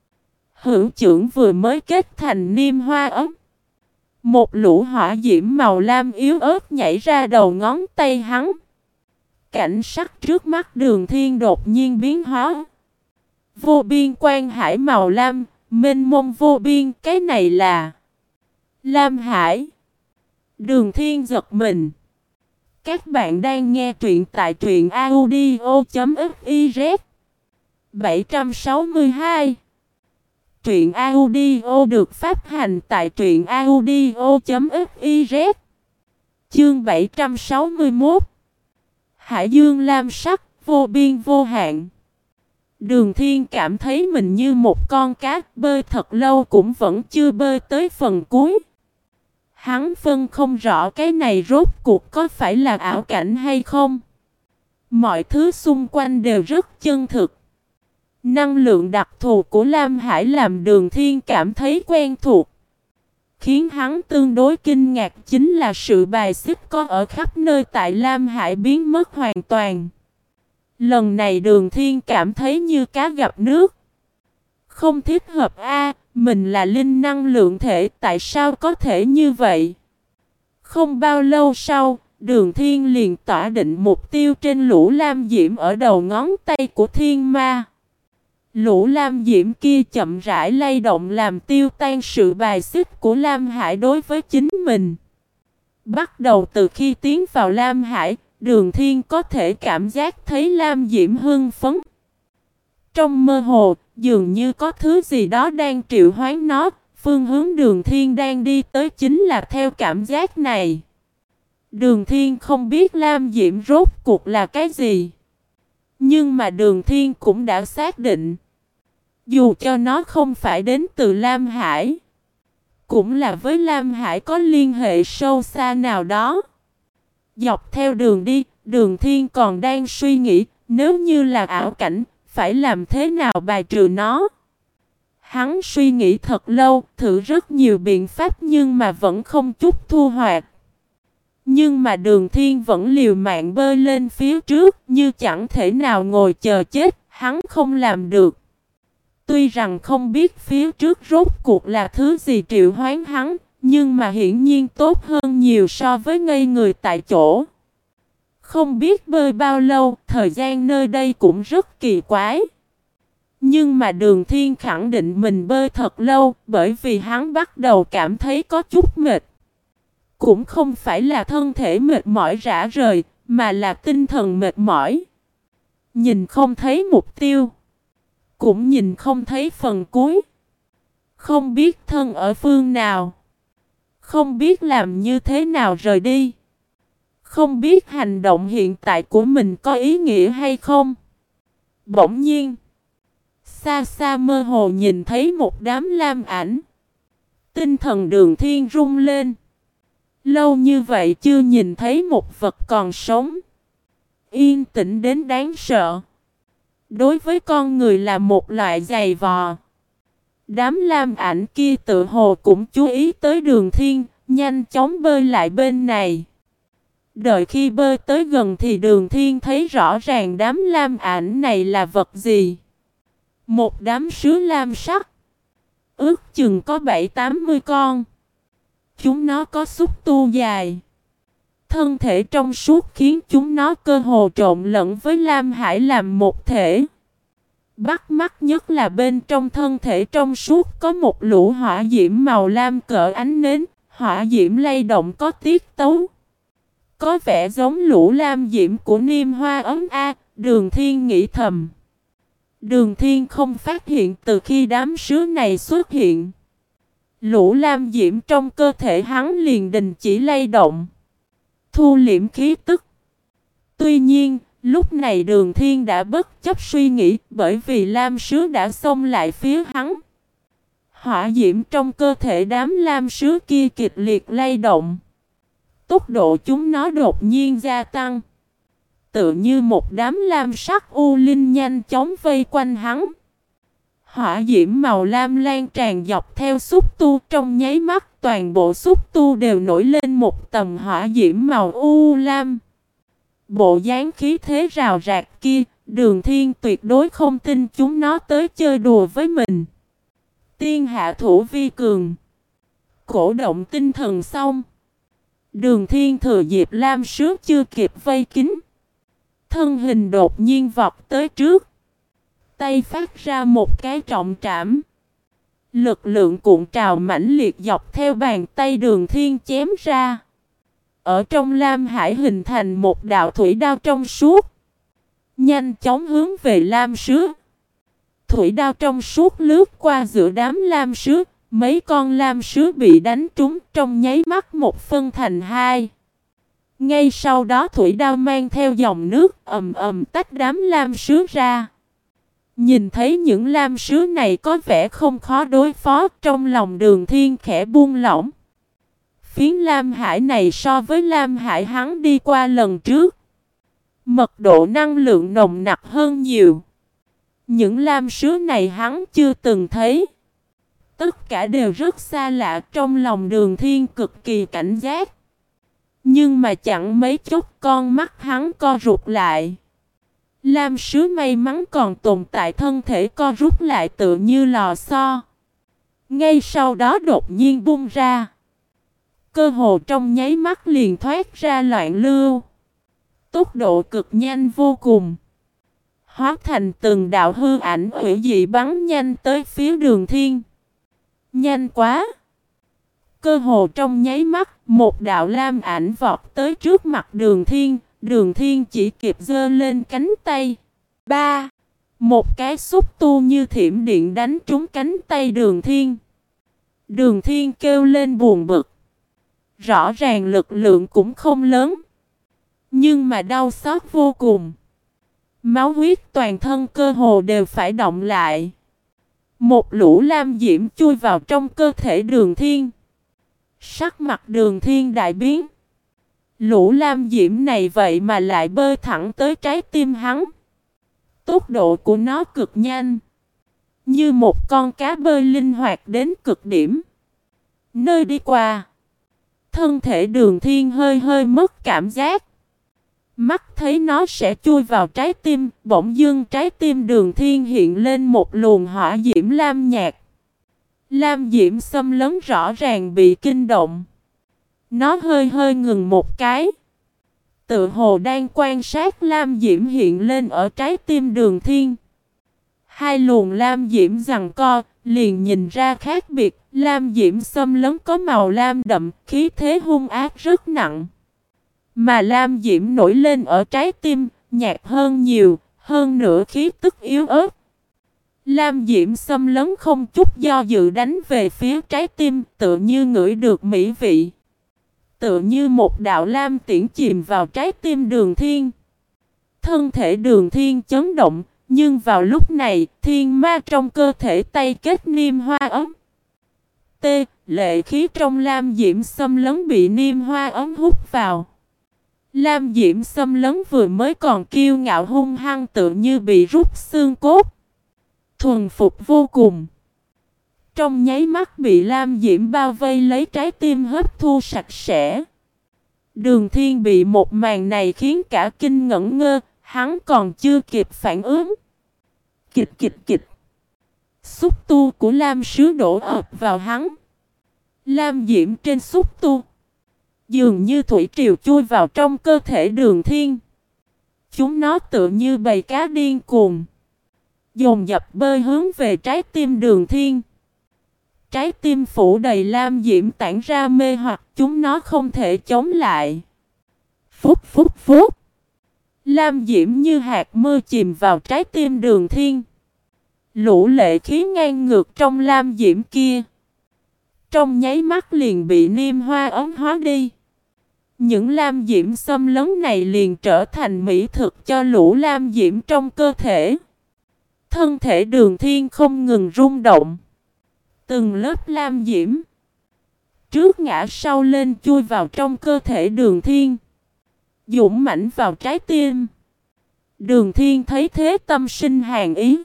Hữu trưởng vừa mới kết thành niêm hoa ấm. Một lũ hỏa diễm màu lam yếu ớt nhảy ra đầu ngón tay hắn. Cảnh sắc trước mắt Đường Thiên đột nhiên biến hóa. Vô biên quang hải màu lam, mênh mông vô biên, cái này là Lam Hải. Đường Thiên giật mình. Các bạn đang nghe truyện tại truyện audio chấm fiz. bảy trăm sáu mươi hai. Truyện audio được phát hành tại truyện audio chấm fiz. Chương bảy trăm sáu mươi mốt. Hải dương lam sắc, vô biên vô hạn. Đường Thiên cảm thấy mình như một con cá, bơi thật lâu cũng vẫn chưa bơi tới phần cuối. Hắn phân không rõ cái này rốt cuộc có phải là ảo cảnh hay không. Mọi thứ xung quanh đều rất chân thực. Năng lượng đặc thù của Lam Hải làm Đường Thiên cảm thấy quen thuộc. Khiến hắn tương đối kinh ngạc chính là sự bài xích có ở khắp nơi tại Lam Hải biến mất hoàn toàn. Lần này Đường Thiên cảm thấy như cá gặp nước. Không thích hợp a, mình là linh năng lượng thể, tại sao có thể như vậy? Không bao lâu sau, Đường Thiên liền tỏa định mục tiêu trên lũ lam diễm ở đầu ngón tay của thiên ma. Lũ lam diễm kia chậm rãi lay động làm tiêu tan sự bài xích của Lam Hải đối với chính mình. Bắt đầu từ khi tiến vào Lam Hải, Đường Thiên có thể cảm giác thấy lam diễm hưng phấn. Trong mơ hồ, dường như có thứ gì đó đang triệu hoán nó, phương hướng Đường Thiên đang đi tới chính là theo cảm giác này. Đường Thiên không biết lam diễm rốt cuộc là cái gì. Nhưng mà Đường Thiên cũng đã xác định. Dù cho nó không phải đến từ Lam Hải, cũng là với Lam Hải có liên hệ sâu xa nào đó. Dọc theo đường đi, Đường Thiên còn đang suy nghĩ, nếu như là ảo cảnh, phải làm thế nào bài trừ nó. Hắn suy nghĩ thật lâu, thử rất nhiều biện pháp nhưng mà vẫn không chút thu hoạch. Nhưng mà Đường Thiên vẫn liều mạng bơi lên phía trước như chẳng thể nào ngồi chờ chết, hắn không làm được. Tuy rằng không biết phía trước rốt cuộc là thứ gì triệu hoán hắn, nhưng mà hiển nhiên tốt hơn nhiều so với ngây người tại chỗ. Không biết bơi bao lâu, thời gian nơi đây cũng rất kỳ quái. Nhưng mà Đường Thiên khẳng định mình bơi thật lâu, bởi vì hắn bắt đầu cảm thấy có chút mệt. Cũng không phải là thân thể mệt mỏi rã rời, mà là tinh thần mệt mỏi. Nhìn không thấy mục tiêu, cũng nhìn không thấy phần cuối. Không biết thân ở phương nào, không biết làm như thế nào rời đi, không biết hành động hiện tại của mình có ý nghĩa hay không. Bỗng nhiên, xa xa mơ hồ nhìn thấy một đám lam ảnh. Tinh thần Đường Thiên rung lên. Lâu như vậy chưa nhìn thấy một vật còn sống. Yên tĩnh đến đáng sợ. Đối với con người là một loại giày vò. Đám lam ảnh kia tự hồ cũng chú ý tới Đường Thiên, nhanh chóng bơi lại bên này. Đợi khi bơi tới gần thì Đường Thiên thấy rõ ràng đám lam ảnh này là vật gì. Một đám sứ lam sắc. Ước chừng có bảy tám mươi con. Chúng nó có xúc tu dài. Thân thể trong suốt khiến chúng nó cơ hồ trộn lẫn với lam hải làm một thể. Bắt mắt nhất là bên trong thân thể trong suốt có một lũ hỏa diễm màu lam cỡ ánh nến. Hỏa diễm lay động có tiết tấu. Có vẻ giống lũ lam diễm của niêm hoa ấm A. Đường Thiên nghĩ thầm. Đường Thiên không phát hiện từ khi đám sứ này xuất hiện. Lũ lam diễm trong cơ thể hắn liền đình chỉ lay động. Thu liễm khí tức. Tuy nhiên, lúc này Đường Thiên đã bất chấp suy nghĩ bởi vì lam sứ đã xông lại phía hắn. Hỏa diễm trong cơ thể đám lam sứ kia kịch liệt lay động. Tốc độ chúng nó đột nhiên gia tăng. Tựa như một đám lam sắc u linh nhanh chóng vây quanh hắn. Hỏa diễm màu lam lan tràn dọc theo xúc tu, trong nháy mắt toàn bộ xúc tu đều nổi lên một tầng hỏa diễm màu u lam. Bộ dáng khí thế rào rạc kia, Đường Thiên tuyệt đối không tin chúng nó tới chơi đùa với mình. Tiên hạ thủ vi cường. Cổ động tinh thần xong. Đường Thiên thừa dịp lam sứ chưa kịp vây kín. Thân hình đột nhiên vọt tới trước. Tay phát ra một cái trọng trảm. Lực lượng cuộn trào mãnh liệt dọc theo bàn tay Đường Thiên chém ra. Ở trong lam hải hình thành một đạo thủy đao trong suốt. Nhanh chóng hướng về lam sứ. Thủy đao trong suốt lướt qua giữa đám lam sứ. Mấy con lam sứ bị đánh trúng trong nháy mắt một phân thành hai. Ngay sau đó thủy đao mang theo dòng nước ầm ầm tách đám lam sứ ra. Nhìn thấy những lam sứ này có vẻ không khó đối phó, trong lòng Đường Thiên khẽ buông lỏng. Phiến lam hải này so với lam hải hắn đi qua lần trước, mật độ năng lượng nồng nặc hơn nhiều. Những lam sứ này hắn chưa từng thấy. Tất cả đều rất xa lạ, trong lòng Đường Thiên cực kỳ cảnh giác. Nhưng mà chẳng mấy chốc con mắt hắn co rụt lại. Lam sứ may mắn còn tồn tại thân thể co rút lại tự như lò xo. Ngay sau đó đột nhiên bung ra. Cơ hồ trong nháy mắt liền thoát ra loạn lưu. Tốc độ cực nhanh vô cùng. Hóa thành từng đạo hư ảnh hủy dị bắn nhanh tới phía Đường Thiên. Nhanh quá! Cơ hồ trong nháy mắt, một đạo lam ảnh vọt tới trước mặt Đường Thiên. Đường Thiên chỉ kịp giơ lên cánh tay. Ba! Một cái xúc tu như thiểm điện đánh trúng cánh tay Đường Thiên. Đường Thiên kêu lên buồn bực. Rõ ràng lực lượng cũng không lớn. Nhưng mà đau xót vô cùng. Máu huyết toàn thân cơ hồ đều phải động lại. Một lũ lam diễm chui vào trong cơ thể Đường Thiên. Sắc mặt Đường Thiên đại biến. Lũ lam diễm này vậy mà lại bơi thẳng tới trái tim hắn. Tốc độ của nó cực nhanh. Như một con cá bơi linh hoạt đến cực điểm. Nơi đi qua, Thân thể Đường Thiên hơi hơi mất cảm giác. Mắt thấy nó sẽ chui vào trái tim, bỗng dưng trái tim Đường Thiên hiện lên một luồng hỏa diễm lam nhạt. Lam diễm xâm lấn rõ ràng bị kinh động. Nó hơi hơi ngừng một cái. Tự hồ đang quan sát lam diễm hiện lên ở trái tim Đường Thiên. Hai luồng lam diễm giằng co, liền nhìn ra khác biệt. Lam diễm xâm lấn có màu lam đậm, khí thế hung ác rất nặng. Mà lam diễm nổi lên ở trái tim, nhạt hơn nhiều, hơn nữa khí tức yếu ớt. Lam diễm xâm lấn không chút do dự đánh về phía trái tim, tự như ngửi được mỹ vị. Tự như một đạo lam tiễn chìm vào trái tim Đường Thiên. Thân thể Đường Thiên chấn động, nhưng vào lúc này, thiên ma trong cơ thể tay kết niêm hoa ấm. T. Lệ khí trong lam diễm xâm lấn bị niêm hoa ấm hút vào. Lam diễm xâm lấn vừa mới còn kiêu ngạo hung hăng tự như bị rút xương cốt. Thuần phục vô cùng. Trong nháy mắt bị lam diễm bao vây lấy trái tim hấp thu sạch sẽ. Đường Thiên bị một màn này khiến cả kinh ngẩn ngơ, hắn còn chưa kịp phản ứng. Kịch kịch kịch. Xúc tu của lam sứ đổ ập vào hắn. Lam diễm trên xúc tu dường như thủy triều chui vào trong cơ thể Đường Thiên. Chúng nó tựa như bầy cá điên cuồng, dồn dập bơi hướng về trái tim Đường Thiên. Trái tim phủ đầy lam diễm tản ra mê hoặc, chúng nó không thể chống lại. Phúc phúc phúc. Lam diễm như hạt mưa chìm vào trái tim Đường Thiên. Lũ lệ khí ngang ngược trong lam diễm kia, trong nháy mắt liền bị niêm hoa ấm hóa đi. Những lam diễm xâm lấn này liền trở thành mỹ thực cho lũ lam diễm trong cơ thể. Thân thể Đường Thiên không ngừng rung động. Từng lớp lam diễm trước ngã sau lên chui vào trong cơ thể Đường Thiên, dũng mãnh vào trái tim. Đường Thiên thấy thế tâm sinh hàn ý.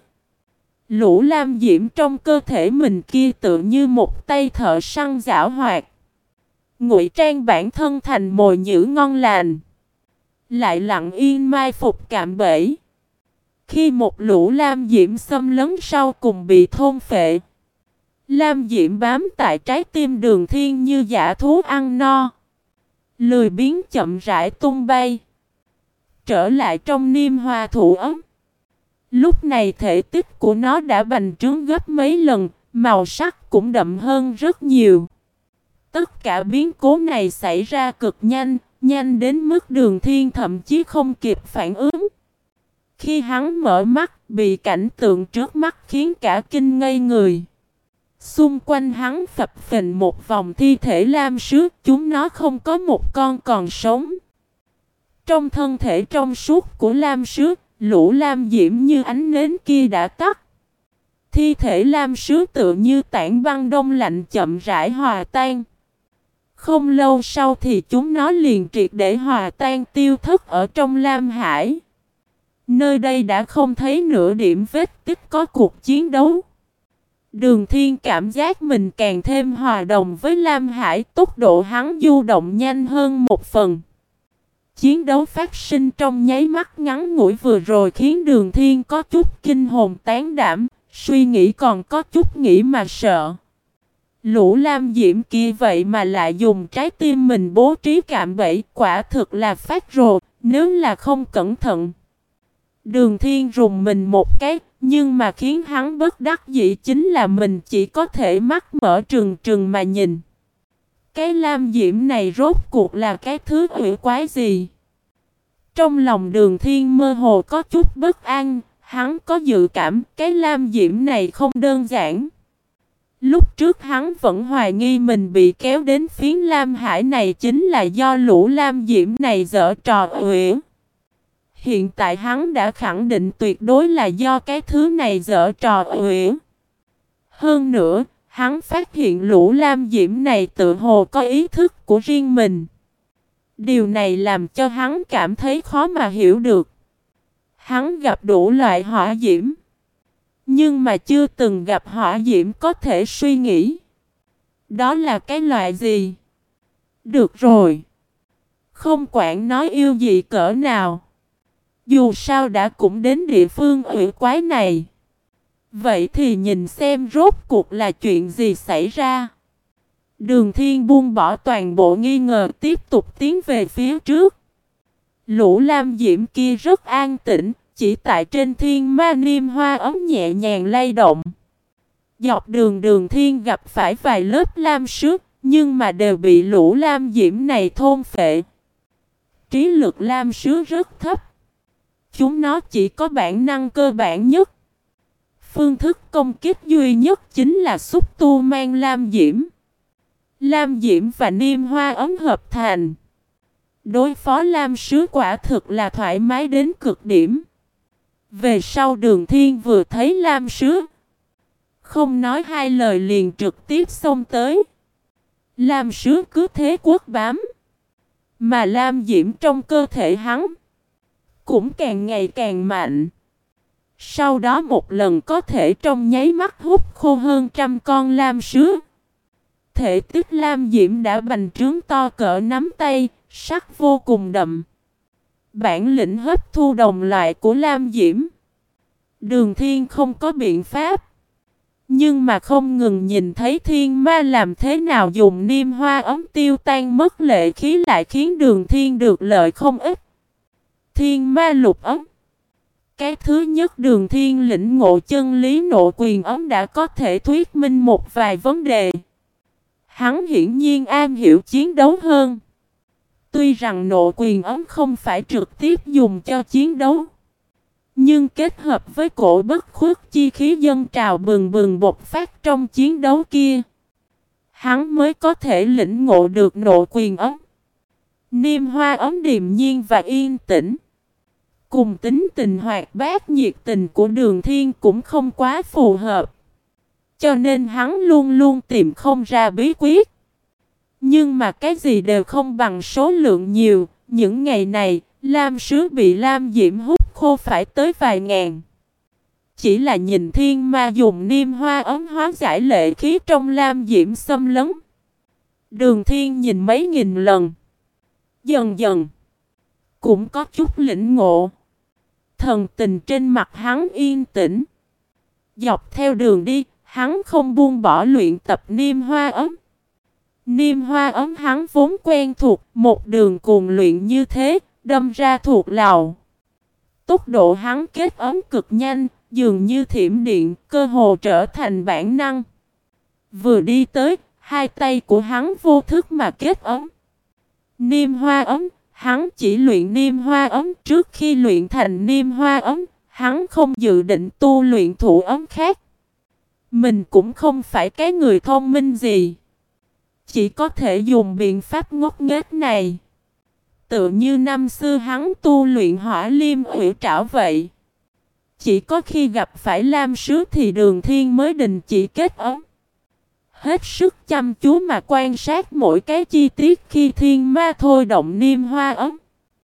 Lũ lam diễm trong cơ thể mình kia tự như một tay thợ săn giảo hoạt, ngụy trang bản thân thành mồi nhữ ngon lành, lại lặng yên mai phục cạm bẫy. Khi một lũ lam diễm xâm lấn sau cùng bị thôn phệ, lam diễm bám tại trái tim Đường Thiên như dã thú ăn no, lười biếng chậm rãi tung bay trở lại trong niêm hoa thủ ấm. Lúc này thể tích của nó đã bành trướng gấp mấy lần, màu sắc cũng đậm hơn rất nhiều. Tất cả biến cố này xảy ra cực nhanh, nhanh đến mức Đường Thiên thậm chí không kịp phản ứng. Khi hắn mở mắt, bị cảnh tượng trước mắt khiến cả kinh ngây người. Xung quanh hắn phập phình một vòng thi thể lam sứ, chúng nó không có một con còn sống. Trong thân thể trong suốt của lam sứ, lũ lam diễm như ánh nến kia đã tắt. Thi thể lam sứ tự như tảng băng đông lạnh chậm rãi hòa tan. Không lâu sau thì chúng nó liền triệt để hòa tan tiêu thất ở trong lam hải. Nơi đây đã không thấy nửa điểm vết tích có cuộc chiến đấu. Đường Thiên cảm giác mình càng thêm hòa đồng với lam hải, tốc độ hắn du động nhanh hơn một phần. Chiến đấu phát sinh trong nháy mắt ngắn ngủi vừa rồi khiến Đường Thiên có chút kinh hồn tán đảm, suy nghĩ còn có chút nghĩ mà sợ. Lũ lam diễm kia vậy mà lại dùng trái tim mình bố trí cạm bẫy, quả thực là phát rồ, nếu là không cẩn thận. Đường Thiên rùng mình một cái, nhưng mà khiến hắn bất đắc dĩ chính là mình chỉ có thể mắt mở trừng trừng mà nhìn. Cái lam diễm này rốt cuộc là cái thứ quỷ quái gì? Trong lòng Đường Thiên mơ hồ có chút bất an, hắn có dự cảm cái lam diễm này không đơn giản. Lúc trước hắn vẫn hoài nghi mình bị kéo đến phiến lam hải này chính là do lũ lam diễm này giở trò uyển. Hiện tại hắn đã khẳng định tuyệt đối là do cái thứ này giở trò uyển. Hơn nữa, hắn phát hiện lũ lam diễm này tự hồ có ý thức của riêng mình. Điều này làm cho hắn cảm thấy khó mà hiểu được. Hắn gặp đủ loại hỏa diễm, nhưng mà chưa từng gặp hỏa diễm có thể suy nghĩ. Đó là cái loại gì? Được rồi. Không quản nói yêu gì cỡ nào. Dù sao đã cũng đến địa phương ủy quái này. Vậy thì nhìn xem rốt cuộc là chuyện gì xảy ra. Đường Thiên buông bỏ toàn bộ nghi ngờ, tiếp tục tiến về phía trước. Lũ lam diễm kia rất an tĩnh, chỉ tại trên thiên ma niêm hoa ấm nhẹ nhàng lay động. Dọc đường Đường Thiên gặp phải vài lớp lam sước, nhưng mà đều bị lũ lam diễm này thôn phệ. Trí lực lam sứ rất thấp. Chúng nó chỉ có bản năng cơ bản nhất. Phương thức công kích duy nhất chính là xúc tu mang lam diễm. Lam diễm và niêm hoa ấm hợp thành. Đối phó lam sứ quả thực là thoải mái đến cực điểm. Về sau Đường Thiên vừa thấy lam sứ, không nói hai lời liền trực tiếp xông tới. Lam sứ cứ thế quất bám. Mà lam diễm trong cơ thể hắn cũng càng ngày càng mạnh. Sau đó một lần có thể trong nháy mắt hút khô hơn trăm con lam sứ. Thể tích lam diễm đã bành trướng to cỡ nắm tay, sắc vô cùng đậm. Bản lĩnh hấp thu đồng loại của lam diễm, Đường Thiên không có biện pháp. Nhưng mà không ngừng nhìn thấy thiên ma làm thế nào dùng niêm hoa ấm tiêu tan mất lệ khí lại khiến Đường Thiên được lợi không ít. Thiên ma lục ấm. Cái thứ nhất Đường Thiên lĩnh ngộ chân lý nộ quyền ấm đã có thể thuyết minh một vài vấn đề. Hắn hiển nhiên am hiểu chiến đấu hơn. Tuy rằng nộ quyền ấm không phải trực tiếp dùng cho chiến đấu, nhưng kết hợp với cổ bất khuất chi khí dân trào bừng bừng bộc phát trong chiến đấu kia, hắn mới có thể lĩnh ngộ được nộ quyền ấm. Niêm hoa ấm điềm nhiên và yên tĩnh, cùng tính tình hoạt bát nhiệt tình của Đường Thiên cũng không quá phù hợp. Cho nên hắn luôn luôn tìm không ra bí quyết. Nhưng mà cái gì đều không bằng số lượng nhiều. Những ngày này, lam sứ bị lam diễm hút khô phải tới vài ngàn. Chỉ là nhìn thiên ma dùng niêm hoa ấm hóa giải lệ khí trong lam diễm xâm lấn. Đường Thiên nhìn mấy nghìn lần. Dần dần cũng có chút lĩnh ngộ. Thần tình trên mặt hắn yên tĩnh. Dọc theo đường đi, hắn không buông bỏ luyện tập niêm hoa ấm. Niêm hoa ấm hắn vốn quen thuộc, một đường cuồng luyện như thế, đâm ra thuộc lòng. Tốc độ hắn kết ấm cực nhanh, dường như thiểm điện, cơ hồ trở thành bản năng. Vừa đi tới, hai tay của hắn vô thức mà kết ấm. Niêm hoa ấm, hắn chỉ luyện niêm hoa ấm. Trước khi luyện thành niêm hoa ấm, hắn không dự định tu luyện thủ ấm khác. Mình cũng không phải cái người thông minh gì, chỉ có thể dùng biện pháp ngốc nghếch này. Tựa như năm xưa hắn tu luyện hỏa liêm hủy trảo vậy. Chỉ có khi gặp phải lam sứ thì Đường Thiên mới đình chỉ kết ấm. Hết sức chăm chú mà quan sát mỗi cái chi tiết khi thiên ma thôi động niêm hoa ấm.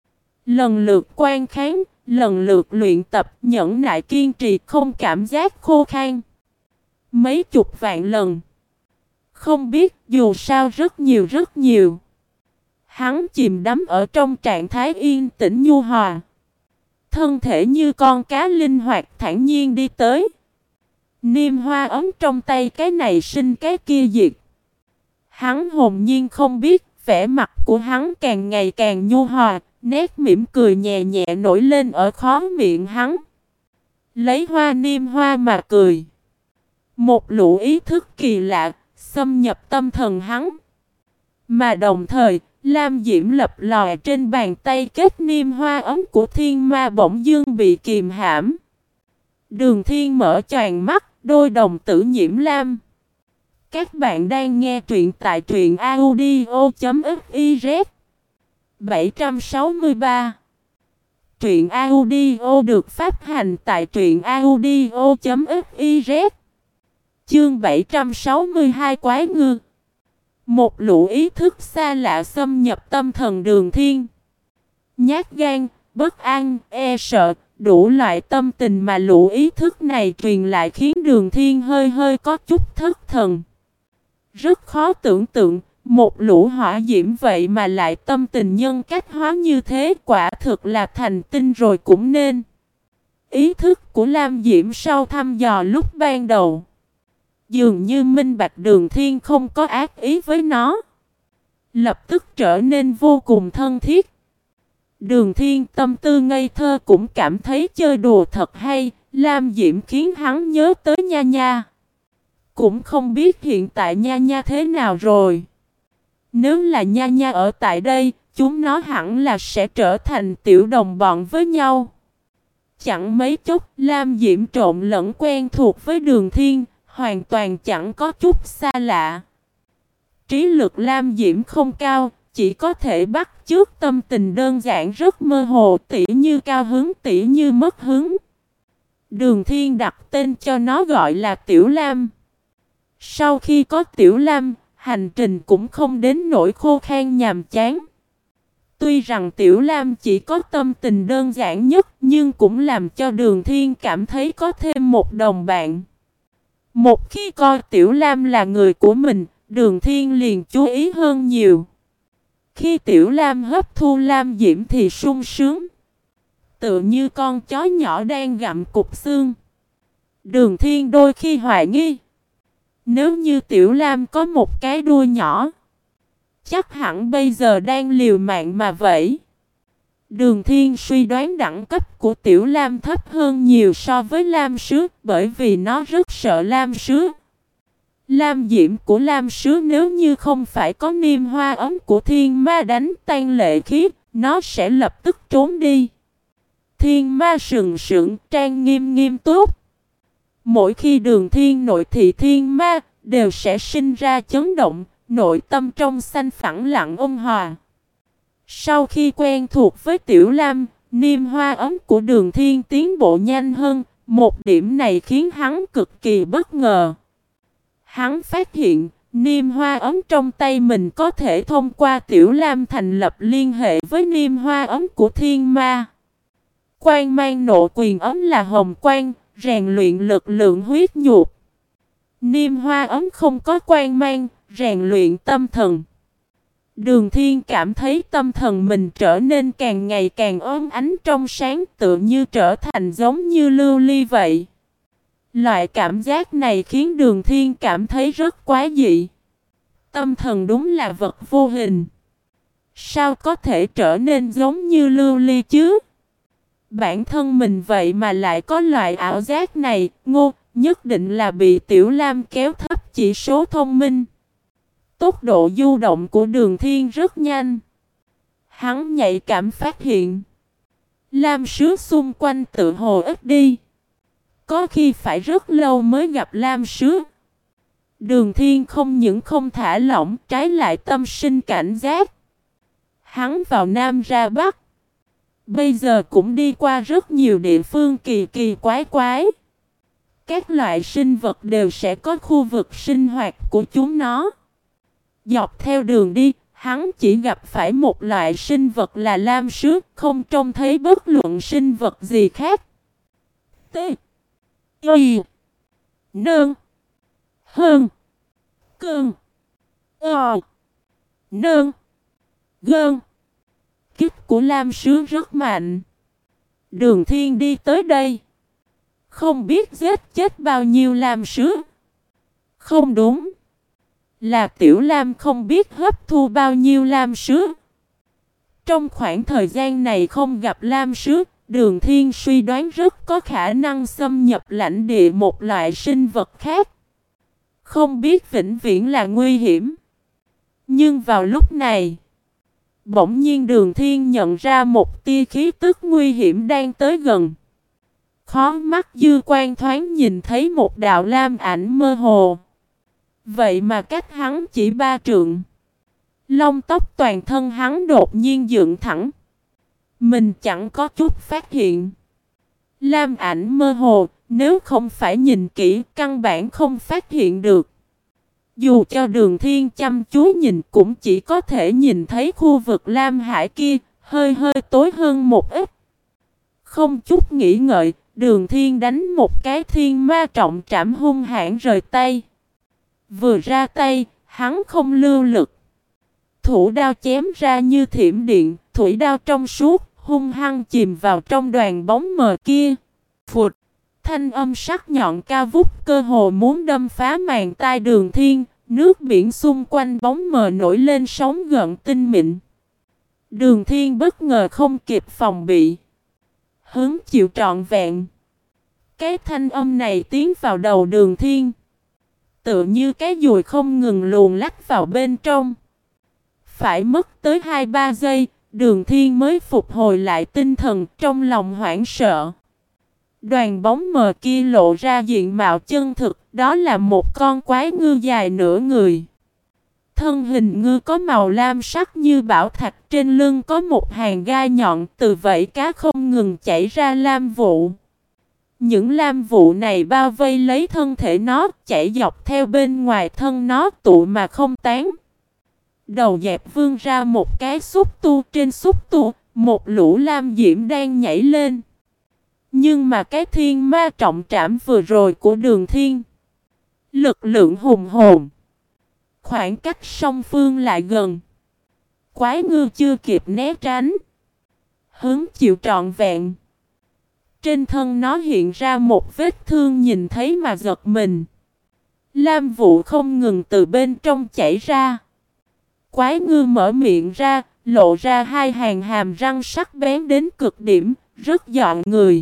Lần lượt quan kháng, lần lượt luyện tập, nhẫn nại kiên trì, không cảm giác khô khan. Mấy chục vạn lần. Không biết, dù sao rất nhiều rất nhiều. Hắn chìm đắm ở trong trạng thái yên tĩnh nhu hòa. Thân thể như con cá linh hoạt thản nhiên đi tới. Niêm hoa ấm trong tay cái này sinh cái kia diệt. Hắn hồn nhiên không biết, vẻ mặt của hắn càng ngày càng nhu hòa, nét mỉm cười nhẹ nhẹ nổi lên ở khóe miệng hắn. Lấy hoa niêm hoa mà cười. Một lũ ý thức kỳ lạ xâm nhập tâm thần hắn. Mà đồng thời, lam diễm lập lòe trên bàn tay kết niêm hoa ấm của thiên ma bỗng dưng bị kìm hãm. Đường Thiên mở choàng mắt, đôi đồng tử nhiễm lam. Các bạn đang nghe truyện tại truyện audio chấm fiz. bảy trăm sáu mươi ba. Truyện audio được phát hành tại truyện audio chấm fiz. Chương bảy trăm sáu mươi hai Quái ngư. Một lũ ý thức xa lạ xâm nhập tâm thần Đường Thiên. Nhát gan, bất an, e sợ, đủ loại tâm tình mà lũ ý thức này truyền lại khiến Đường Thiên hơi hơi có chút thất thần. Rất khó tưởng tượng, Một lũ hỏa diễm vậy mà lại tâm tình nhân cách hóa như thế, quả thực là thành tinh rồi cũng nên. Ý thức của Lam Diễm sau thăm dò lúc ban đầu, dường như minh bạch Đường Thiên không có ác ý với nó, lập tức trở nên vô cùng thân thiết. Đường Thiên tâm tư ngây thơ cũng cảm thấy chơi đùa thật hay, Lam Diễm khiến hắn nhớ tới Nha Nha. Cũng không biết hiện tại Nha Nha thế nào rồi. Nếu là Nha Nha ở tại đây, chúng nó hẳn là sẽ trở thành tiểu đồng bọn với nhau. Chẳng mấy chốc, Lam Diễm trộn lẫn quen thuộc với Đường Thiên, hoàn toàn chẳng có chút xa lạ. Trí lực Lam Diễm không cao, chỉ có thể bắt chước tâm tình đơn giản rất mơ hồ, tỉ như cao hứng, tỉ như mất hứng. Đường Thiên đặt tên cho nó gọi là Tiểu Lam. Sau khi có Tiểu Lam, hành trình cũng không đến nỗi khô khan nhàm chán. Tuy rằng Tiểu Lam chỉ có tâm tình đơn giản nhất, nhưng cũng làm cho Đường Thiên cảm thấy có thêm một đồng bạn. Một khi coi Tiểu Lam là người của mình, Đường Thiên liền chú ý hơn nhiều. Khi Tiểu Lam hấp thu Lam Diễm thì sung sướng, tựa như con chó nhỏ đang gặm cục xương. Đường Thiên đôi khi hoài nghi, nếu như Tiểu Lam có một cái đuôi nhỏ, chắc hẳn bây giờ đang liều mạng mà vậy. Đường Thiên suy đoán đẳng cấp của Tiểu Lam thấp hơn nhiều so với Lam Sứ, bởi vì nó rất sợ Lam Sứ. Lam Diễm của Lam Sứ nếu như không phải có niêm hoa ấm của Thiên Ma đánh tan lệ khí, nó sẽ lập tức trốn đi. Thiên Ma sừng sững, trang nghiêm nghiêm túc. Mỗi khi Đường Thiên nội thị Thiên Ma, đều sẽ sinh ra chấn động, nội tâm trong xanh phẳng lặng ôn hòa. Sau khi quen thuộc với Tiểu Lam, niêm hoa ấm của Đường Thiên tiến bộ nhanh hơn, một điểm này khiến hắn cực kỳ bất ngờ. Hắn phát hiện, niêm hoa ấm trong tay mình có thể thông qua Tiểu Lam thành lập liên hệ với niêm hoa ấm của Thiên Ma. Quang mang nộ quyền ấm là hồng quang, rèn luyện lực lượng huyết nhục. Niêm hoa ấm không có quang mang, rèn luyện tâm thần. Đường Thiên cảm thấy tâm thần mình trở nên càng ngày càng óng ánh trong sáng, tựa như trở thành giống như lưu ly vậy. Loại cảm giác này khiến Đường Thiên cảm thấy rất quái dị. Tâm thần đúng là vật vô hình. Sao có thể trở nên giống như lưu ly chứ? Bản thân mình vậy mà lại có loại ảo giác này, ngô, nhất định là bị Tiểu Lam kéo thấp chỉ số thông minh. Tốc độ du động của Đường Thiên rất nhanh. Hắn nhạy cảm phát hiện Lam Sứ xung quanh tự hồ ít đi. Có khi phải rất lâu mới gặp Lam Sứ. Đường Thiên không những không thả lỏng, trái lại tâm sinh cảnh giác. Hắn vào Nam ra Bắc, bây giờ cũng đi qua rất nhiều địa phương kỳ kỳ quái quái. Các loại sinh vật đều sẽ có khu vực sinh hoạt của chúng nó. Dọc theo đường đi, hắn chỉ gặp phải một loại sinh vật là Lam Sứ, không trông thấy bất luận sinh vật gì khác. T. Y. Nương. Hơn. Cơn. Ờ. Nương. Gơn. Kích của Lam Sứ rất mạnh. Đường Thiên đi tới đây, không biết giết chết bao nhiêu Lam Sứ. Không đúng, là Tiểu Lam không biết hấp thu bao nhiêu Lam Sứ. Trong khoảng thời gian này không gặp Lam Sứ, Đường Thiên suy đoán rất có khả năng xâm nhập lãnh địa một loại sinh vật khác. Không biết vĩnh viễn là nguy hiểm. Nhưng vào lúc này, bỗng nhiên Đường Thiên nhận ra một tia khí tức nguy hiểm đang tới gần. Khó mắt dư quan thoáng nhìn thấy một đạo lam ảnh mơ hồ. Vậy mà cách hắn chỉ ba trượng. Lông tóc toàn thân hắn đột nhiên dựng thẳng. Mình chẳng có chút phát hiện. Lam ảnh mơ hồ, nếu không phải nhìn kỹ, căn bản không phát hiện được. Dù cho Đường Thiên chăm chú nhìn cũng chỉ có thể nhìn thấy khu vực Lam Hải kia, hơi hơi tối hơn một ít. Không chút nghĩ ngợi, Đường Thiên đánh một cái thiên ma trọng trảm hung hãn rời tay. Vừa ra tay, hắn không lưu lực. thủ đao chém ra như thiểm điện, thủy đao trong suốt, hung hăng chìm vào trong đoàn bóng mờ kia. Phụt! Thanh âm sắc nhọn cao vút cơ hồ muốn đâm phá màn tai Đường Thiên, nước biển xung quanh bóng mờ nổi lên sóng gợn tinh mịn. Đường Thiên bất ngờ không kịp phòng bị. Hứng chịu trọn vẹn. Cái thanh âm này tiến vào đầu Đường Thiên. Tựa như cái dùi không ngừng luồn lách vào bên trong. Phải mất tới hai ba giây, Đường Thiên mới phục hồi lại tinh thần, trong lòng hoảng sợ. Đoàn bóng mờ kia lộ ra diện mạo chân thực, đó là một con quái ngư dài nửa người. Thân hình ngư có màu lam sắc như bảo thạch, trên lưng có một hàng gai nhọn, từ vảy cá không ngừng chảy ra lam vụ. Những lam vụ này bao vây lấy thân thể nó, chảy dọc theo bên ngoài thân nó tụ mà không tán. Đầu dẹp vươn ra một cái xúc tu, trên xúc tu, một lũ lam diễm đang nhảy lên. Nhưng mà cái thiên ma trọng trảm vừa rồi của Đường Thiên, lực lượng hùng hồn, khoảng cách song phương lại gần. Quái ngư chưa kịp né tránh, hứng chịu trọn vẹn. Trên thân nó hiện ra một vết thương nhìn thấy mà giật mình. Lam vụ không ngừng từ bên trong chảy ra. Quái ngư mở miệng ra, lộ ra hai hàng hàm răng sắc bén đến cực điểm, rất dọa người.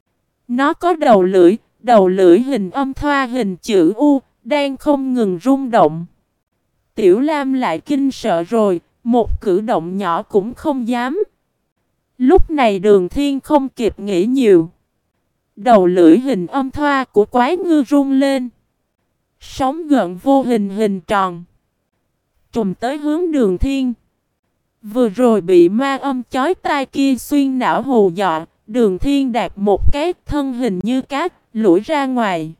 Nó có đầu lưỡi, đầu lưỡi hình âm thoa hình chữ U, đang không ngừng rung động. Tiểu Lam lại kinh sợ rồi, một cử động nhỏ cũng không dám. Lúc này Đường Thiên không kịp nghĩ nhiều. Đầu lưỡi hình âm thoa của quái ngư rung lên. Sóng gợn vô hình hình tròn trùm tới hướng Đường Thiên. Vừa rồi bị ma âm chói tai kia xuyên não hù dọa, Đường Thiên đạt một cái thân hình như cát, lủi ra ngoài.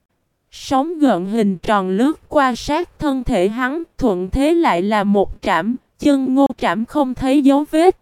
Sóng gợn hình tròn lướt qua sát thân thể hắn, thuận thế lại là một trảm, chân Ngô Trảm không thấy dấu vết.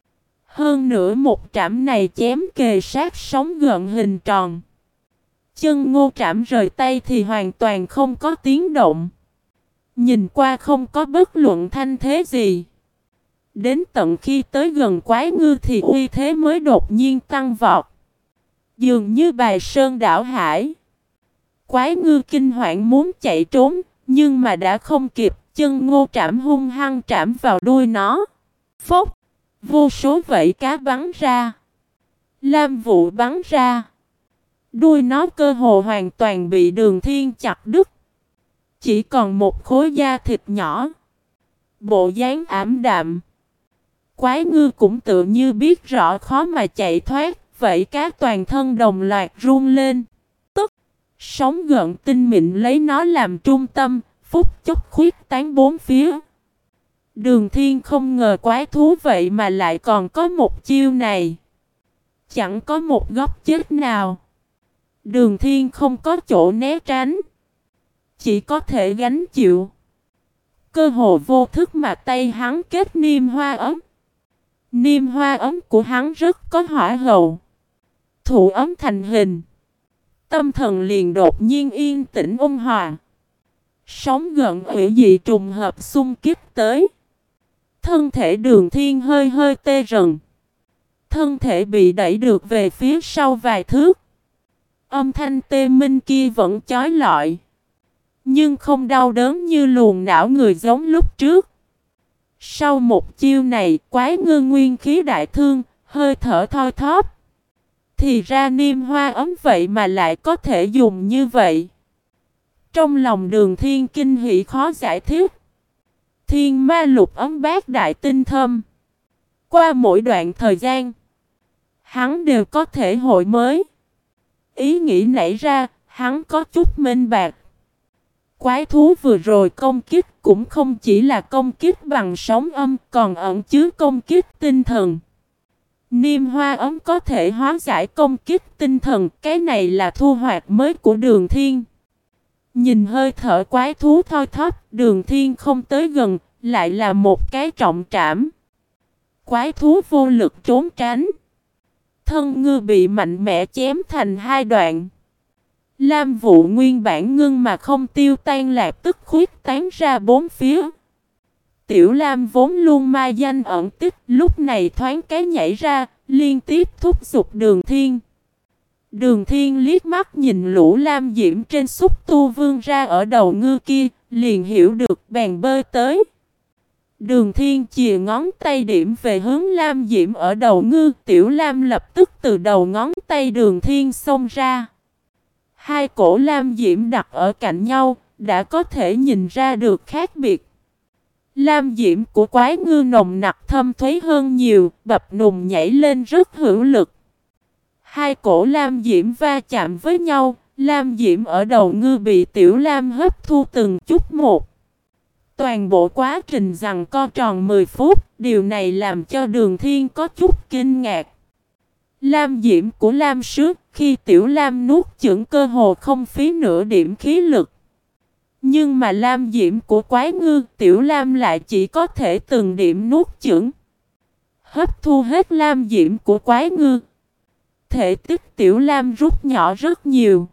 Hơn nữa một trảm này chém kề sát sóng gợn hình tròn. Chân Ngô Trảm rời tay thì hoàn toàn không có tiếng động. Nhìn qua không có bất luận thanh thế gì. Đến tận khi tới gần quái ngư thì uy thế mới đột nhiên tăng vọt. Dường như bài sơn đảo hải. Quái ngư kinh hoảng muốn chạy trốn, nhưng mà đã không kịp, chân Ngô Trảm hung hăng trảm vào đuôi nó. Phốc! Vô số vảy cá bắn ra. Lam vụ bắn ra. Đuôi nó cơ hồ hoàn toàn bị Đường Thiên chặt đứt. Chỉ còn một khối da thịt nhỏ. Bộ dáng ảm đạm. Quái ngư cũng tự như biết rõ khó mà chạy thoát. Vảy cá toàn thân đồng loạt run lên. Tức! Sóng gợn tinh mịn lấy nó làm trung tâm. Phút chốc khuyết tán bốn phía. Đường Thiên không ngờ quái thú vậy mà lại còn có một chiêu này. Chẳng có một góc chết nào. Đường Thiên không có chỗ né tránh. Chỉ có thể gánh chịu. Cơ hồ vô thức mà tay hắn kết niêm hoa ấm. Niêm hoa ấm của hắn rất có hỏa hầu. Thủ ấm thành hình. Tâm thần liền đột nhiên yên tĩnh ôn hòa. Sóng gợn ủy dị trùng hợp xung kích tới. Thân thể Đường Thiên hơi hơi tê rần. Thân thể bị đẩy được về phía sau vài thước. Âm thanh tê minh kia vẫn chói lọi. Nhưng không đau đớn như luồn não người giống lúc trước. Sau một chiêu này, quái ngư nguyên khí đại thương, hơi thở thoi thóp. Thì ra niêm hoa ấm vậy mà lại có thể dùng như vậy. Trong lòng Đường Thiên kinh hỉ khó giải thích. Thiên ma lục ấm bát đại tinh thâm. Qua mỗi đoạn thời gian, hắn đều có thể hội mới. Ý nghĩ nảy ra, hắn có chút minh bạc. Quái thú vừa rồi công kích cũng không chỉ là công kích bằng sóng âm, còn ẩn chứa công kích tinh thần. Niêm hoa ấm có thể hóa giải công kích tinh thần, cái này là thu hoạch mới của Đường Thiên. Nhìn hơi thở quái thú thoi thóp, Đường Thiên không tới gần, lại là một cái trọng trảm. Quái thú vô lực trốn tránh. Thân ngư bị mạnh mẽ chém thành hai đoạn. Lam vụ nguyên bản ngưng mà không tiêu tan lạc tức khuyết tán ra bốn phía. Tiểu Lam vốn luôn mai danh ẩn tích, lúc này thoáng cái nhảy ra, liên tiếp thúc giục Đường Thiên. Đường Thiên liếc mắt nhìn lũ lam diễm trên xúc tu vương ra ở đầu ngư kia, liền hiểu được bèn bơi tới. Đường Thiên chìa ngón tay điểm về hướng lam diễm ở đầu ngư, Tiểu Lam lập tức từ đầu ngón tay Đường Thiên xông ra. Hai cổ lam diễm đặt ở cạnh nhau, đã có thể nhìn ra được khác biệt. Lam diễm của quái ngư nồng nặc thâm thúy hơn nhiều, bập nùng nhảy lên rất hữu lực. Hai cổ lam diễm va chạm với nhau, lam diễm ở đầu ngư bị Tiểu Lam hấp thu từng chút một. Toàn bộ quá trình giằng co tròn mười phút, điều này làm cho Đường Thiên có chút kinh ngạc. Lam diễm của Lam Sứ, khi Tiểu Lam nuốt chửng cơ hồ không phí nửa điểm khí lực. Nhưng mà lam diễm của quái ngư, Tiểu Lam lại chỉ có thể từng điểm nuốt chửng. Hấp thu hết lam diễm của quái ngư, thể tích Tiểu Lam rút nhỏ rất nhiều.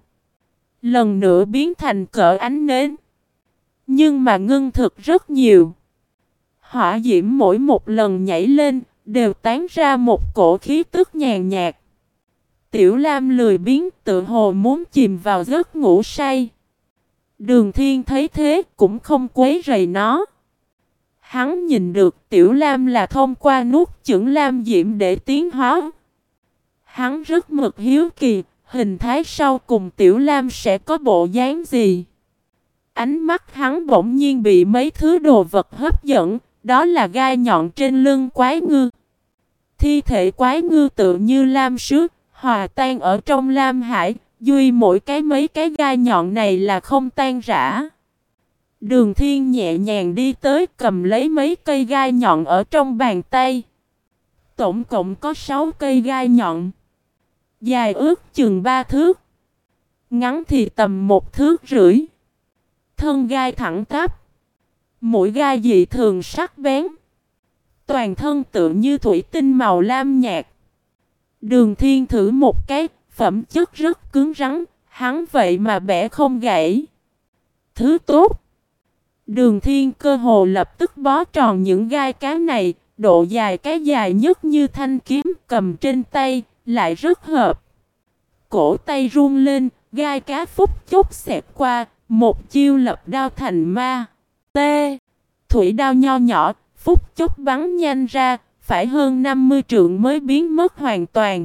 Lần nữa biến thành cỡ ánh nến. Nhưng mà ngưng thực rất nhiều. Hỏa diễm mỗi một lần nhảy lên, đều tán ra một cổ khí tức nhàn nhạt. Tiểu Lam lười biếng tự hồ muốn chìm vào giấc ngủ say. Đường Thiên thấy thế cũng không quấy rầy nó. Hắn nhìn được Tiểu Lam là thông qua nuốt chửng lam diễm để tiến hóa. Hắn rất mực hiếu kỳ, hình thái sau cùng Tiểu Lam sẽ có bộ dáng gì. Ánh mắt hắn bỗng nhiên bị mấy thứ đồ vật hấp dẫn, đó là gai nhọn trên lưng quái ngư. Thi thể quái ngư tự như lam sứ, hòa tan ở trong lam hải, duy mỗi cái mấy cái gai nhọn này là không tan rã. Đường Thiên nhẹ nhàng đi tới cầm lấy mấy cây gai nhọn ở trong bàn tay. Tổng cộng có sáu cây gai nhọn. Dài ước chừng ba thước. Ngắn thì tầm một thước rưỡi. Thân gai thẳng tắp. Mũi gai dị thường sắc bén. Toàn thân tự như thủy tinh màu lam nhạt. Đường Thiên thử một cái, phẩm chất rất cứng rắn, hắn vậy mà bẻ không gãy. Thứ tốt. Đường Thiên cơ hồ lập tức bó tròn những gai cá này, độ dài cái dài nhất như thanh kiếm cầm trên tay, lại rất hợp. Cổ tay run lên, gai cá phút chốc xẹt qua, một chiêu lập đao thành ma. T. Thủy đao nho nhỏ, phút chốc bắn nhanh ra, phải hơn năm mươi trượng mới biến mất hoàn toàn.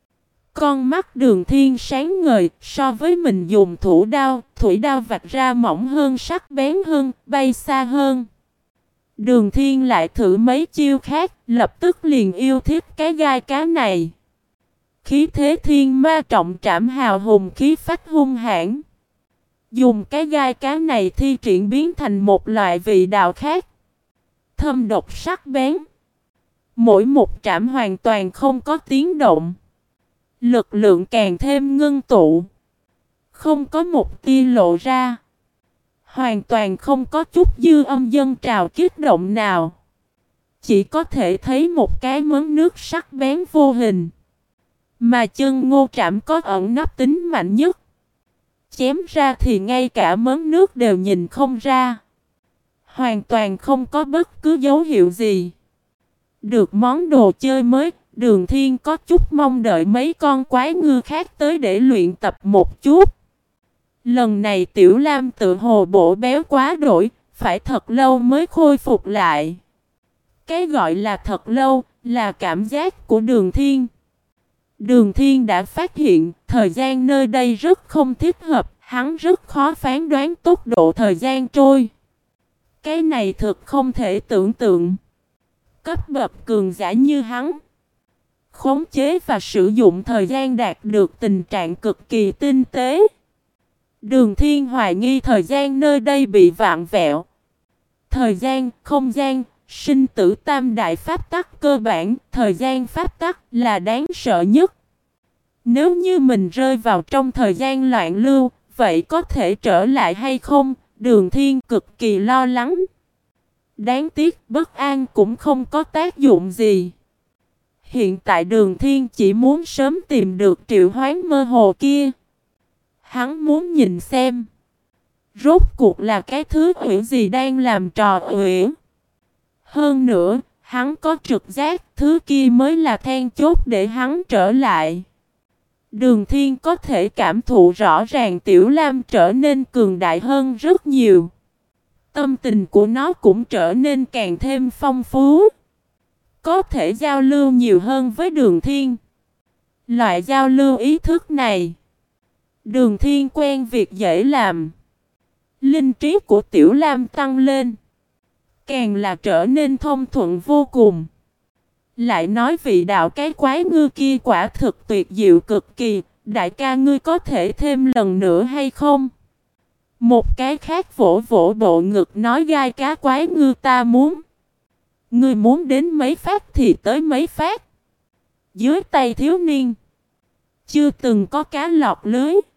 Con mắt Đường Thiên sáng ngời, so với mình dùng thủ đao, thủy đao vạch ra mỏng hơn, sắc bén hơn, bay xa hơn. Đường Thiên lại thử mấy chiêu khác, lập tức liền yêu thích cái gai cá này. Khí thế thiên ma trọng trảm hào hùng, khí phách hung hãn. Dùng cái gai cá này thi triển biến thành một loại vị đạo khác. Thâm độc sắc bén. Mỗi một trảm hoàn toàn không có tiếng động. Lực lượng càng thêm ngưng tụ. Không có một tia lộ ra. Hoàn toàn không có chút dư âm dân trào kích động nào. Chỉ có thể thấy một cái mớn nước sắc bén vô hình. Mà chân ngô trảm có ẩn nấp tính mạnh nhất. Chém ra thì ngay cả mớn nước đều nhìn không ra. Hoàn toàn không có bất cứ dấu hiệu gì. Được món đồ chơi mới, Đường Thiên có chút mong đợi mấy con quái ngư khác tới để luyện tập một chút. Lần này Tiểu Lam tự hồ bổ béo quá đổi, phải thật lâu mới khôi phục lại. Cái gọi là thật lâu, là cảm giác của Đường Thiên. Đường Thiên đã phát hiện, thời gian nơi đây rất không thích hợp, hắn rất khó phán đoán tốc độ thời gian trôi. Cái này thực không thể tưởng tượng. Cấp bậc cường giả như hắn, khống chế và sử dụng thời gian đạt được tình trạng cực kỳ tinh tế. Đường Thiên hoài nghi thời gian nơi đây bị vạn vẹo. Thời gian, không gian, sinh tử tam đại pháp tắc cơ bản, thời gian pháp tắc là đáng sợ nhất. Nếu như mình rơi vào trong thời gian loạn lưu, vậy có thể trở lại hay không? Đường Thiên cực kỳ lo lắng. Đáng tiếc bất an cũng không có tác dụng gì. Hiện tại Đường Thiên chỉ muốn sớm tìm được triệu hoán mơ hồ kia. Hắn muốn nhìn xem rốt cuộc là cái thứ uyển gì đang làm trò uyển. Hơn nữa, hắn có trực giác, thứ kia mới là then chốt để hắn trở lại. Đường Thiên có thể cảm thụ rõ ràng Tiểu Lam trở nên cường đại hơn rất nhiều. Tâm tình của nó cũng trở nên càng thêm phong phú. Có thể giao lưu nhiều hơn với Đường Thiên. Loại giao lưu ý thức này, Đường Thiên quen việc dễ làm. Linh trí của Tiểu Lam tăng lên, càng là trở nên thông thuận vô cùng. Lại nói vị đạo cái quái ngư kia quả thực tuyệt diệu cực kỳ. Đại ca ngươi có thể thêm lần nữa hay không? Một cái khác vỗ vỗ bộ ngực nói gai cá quái ngư ta muốn. Ngươi muốn đến mấy phát thì tới mấy phát. Dưới tay thiếu niên chưa từng có cá lọt lưới.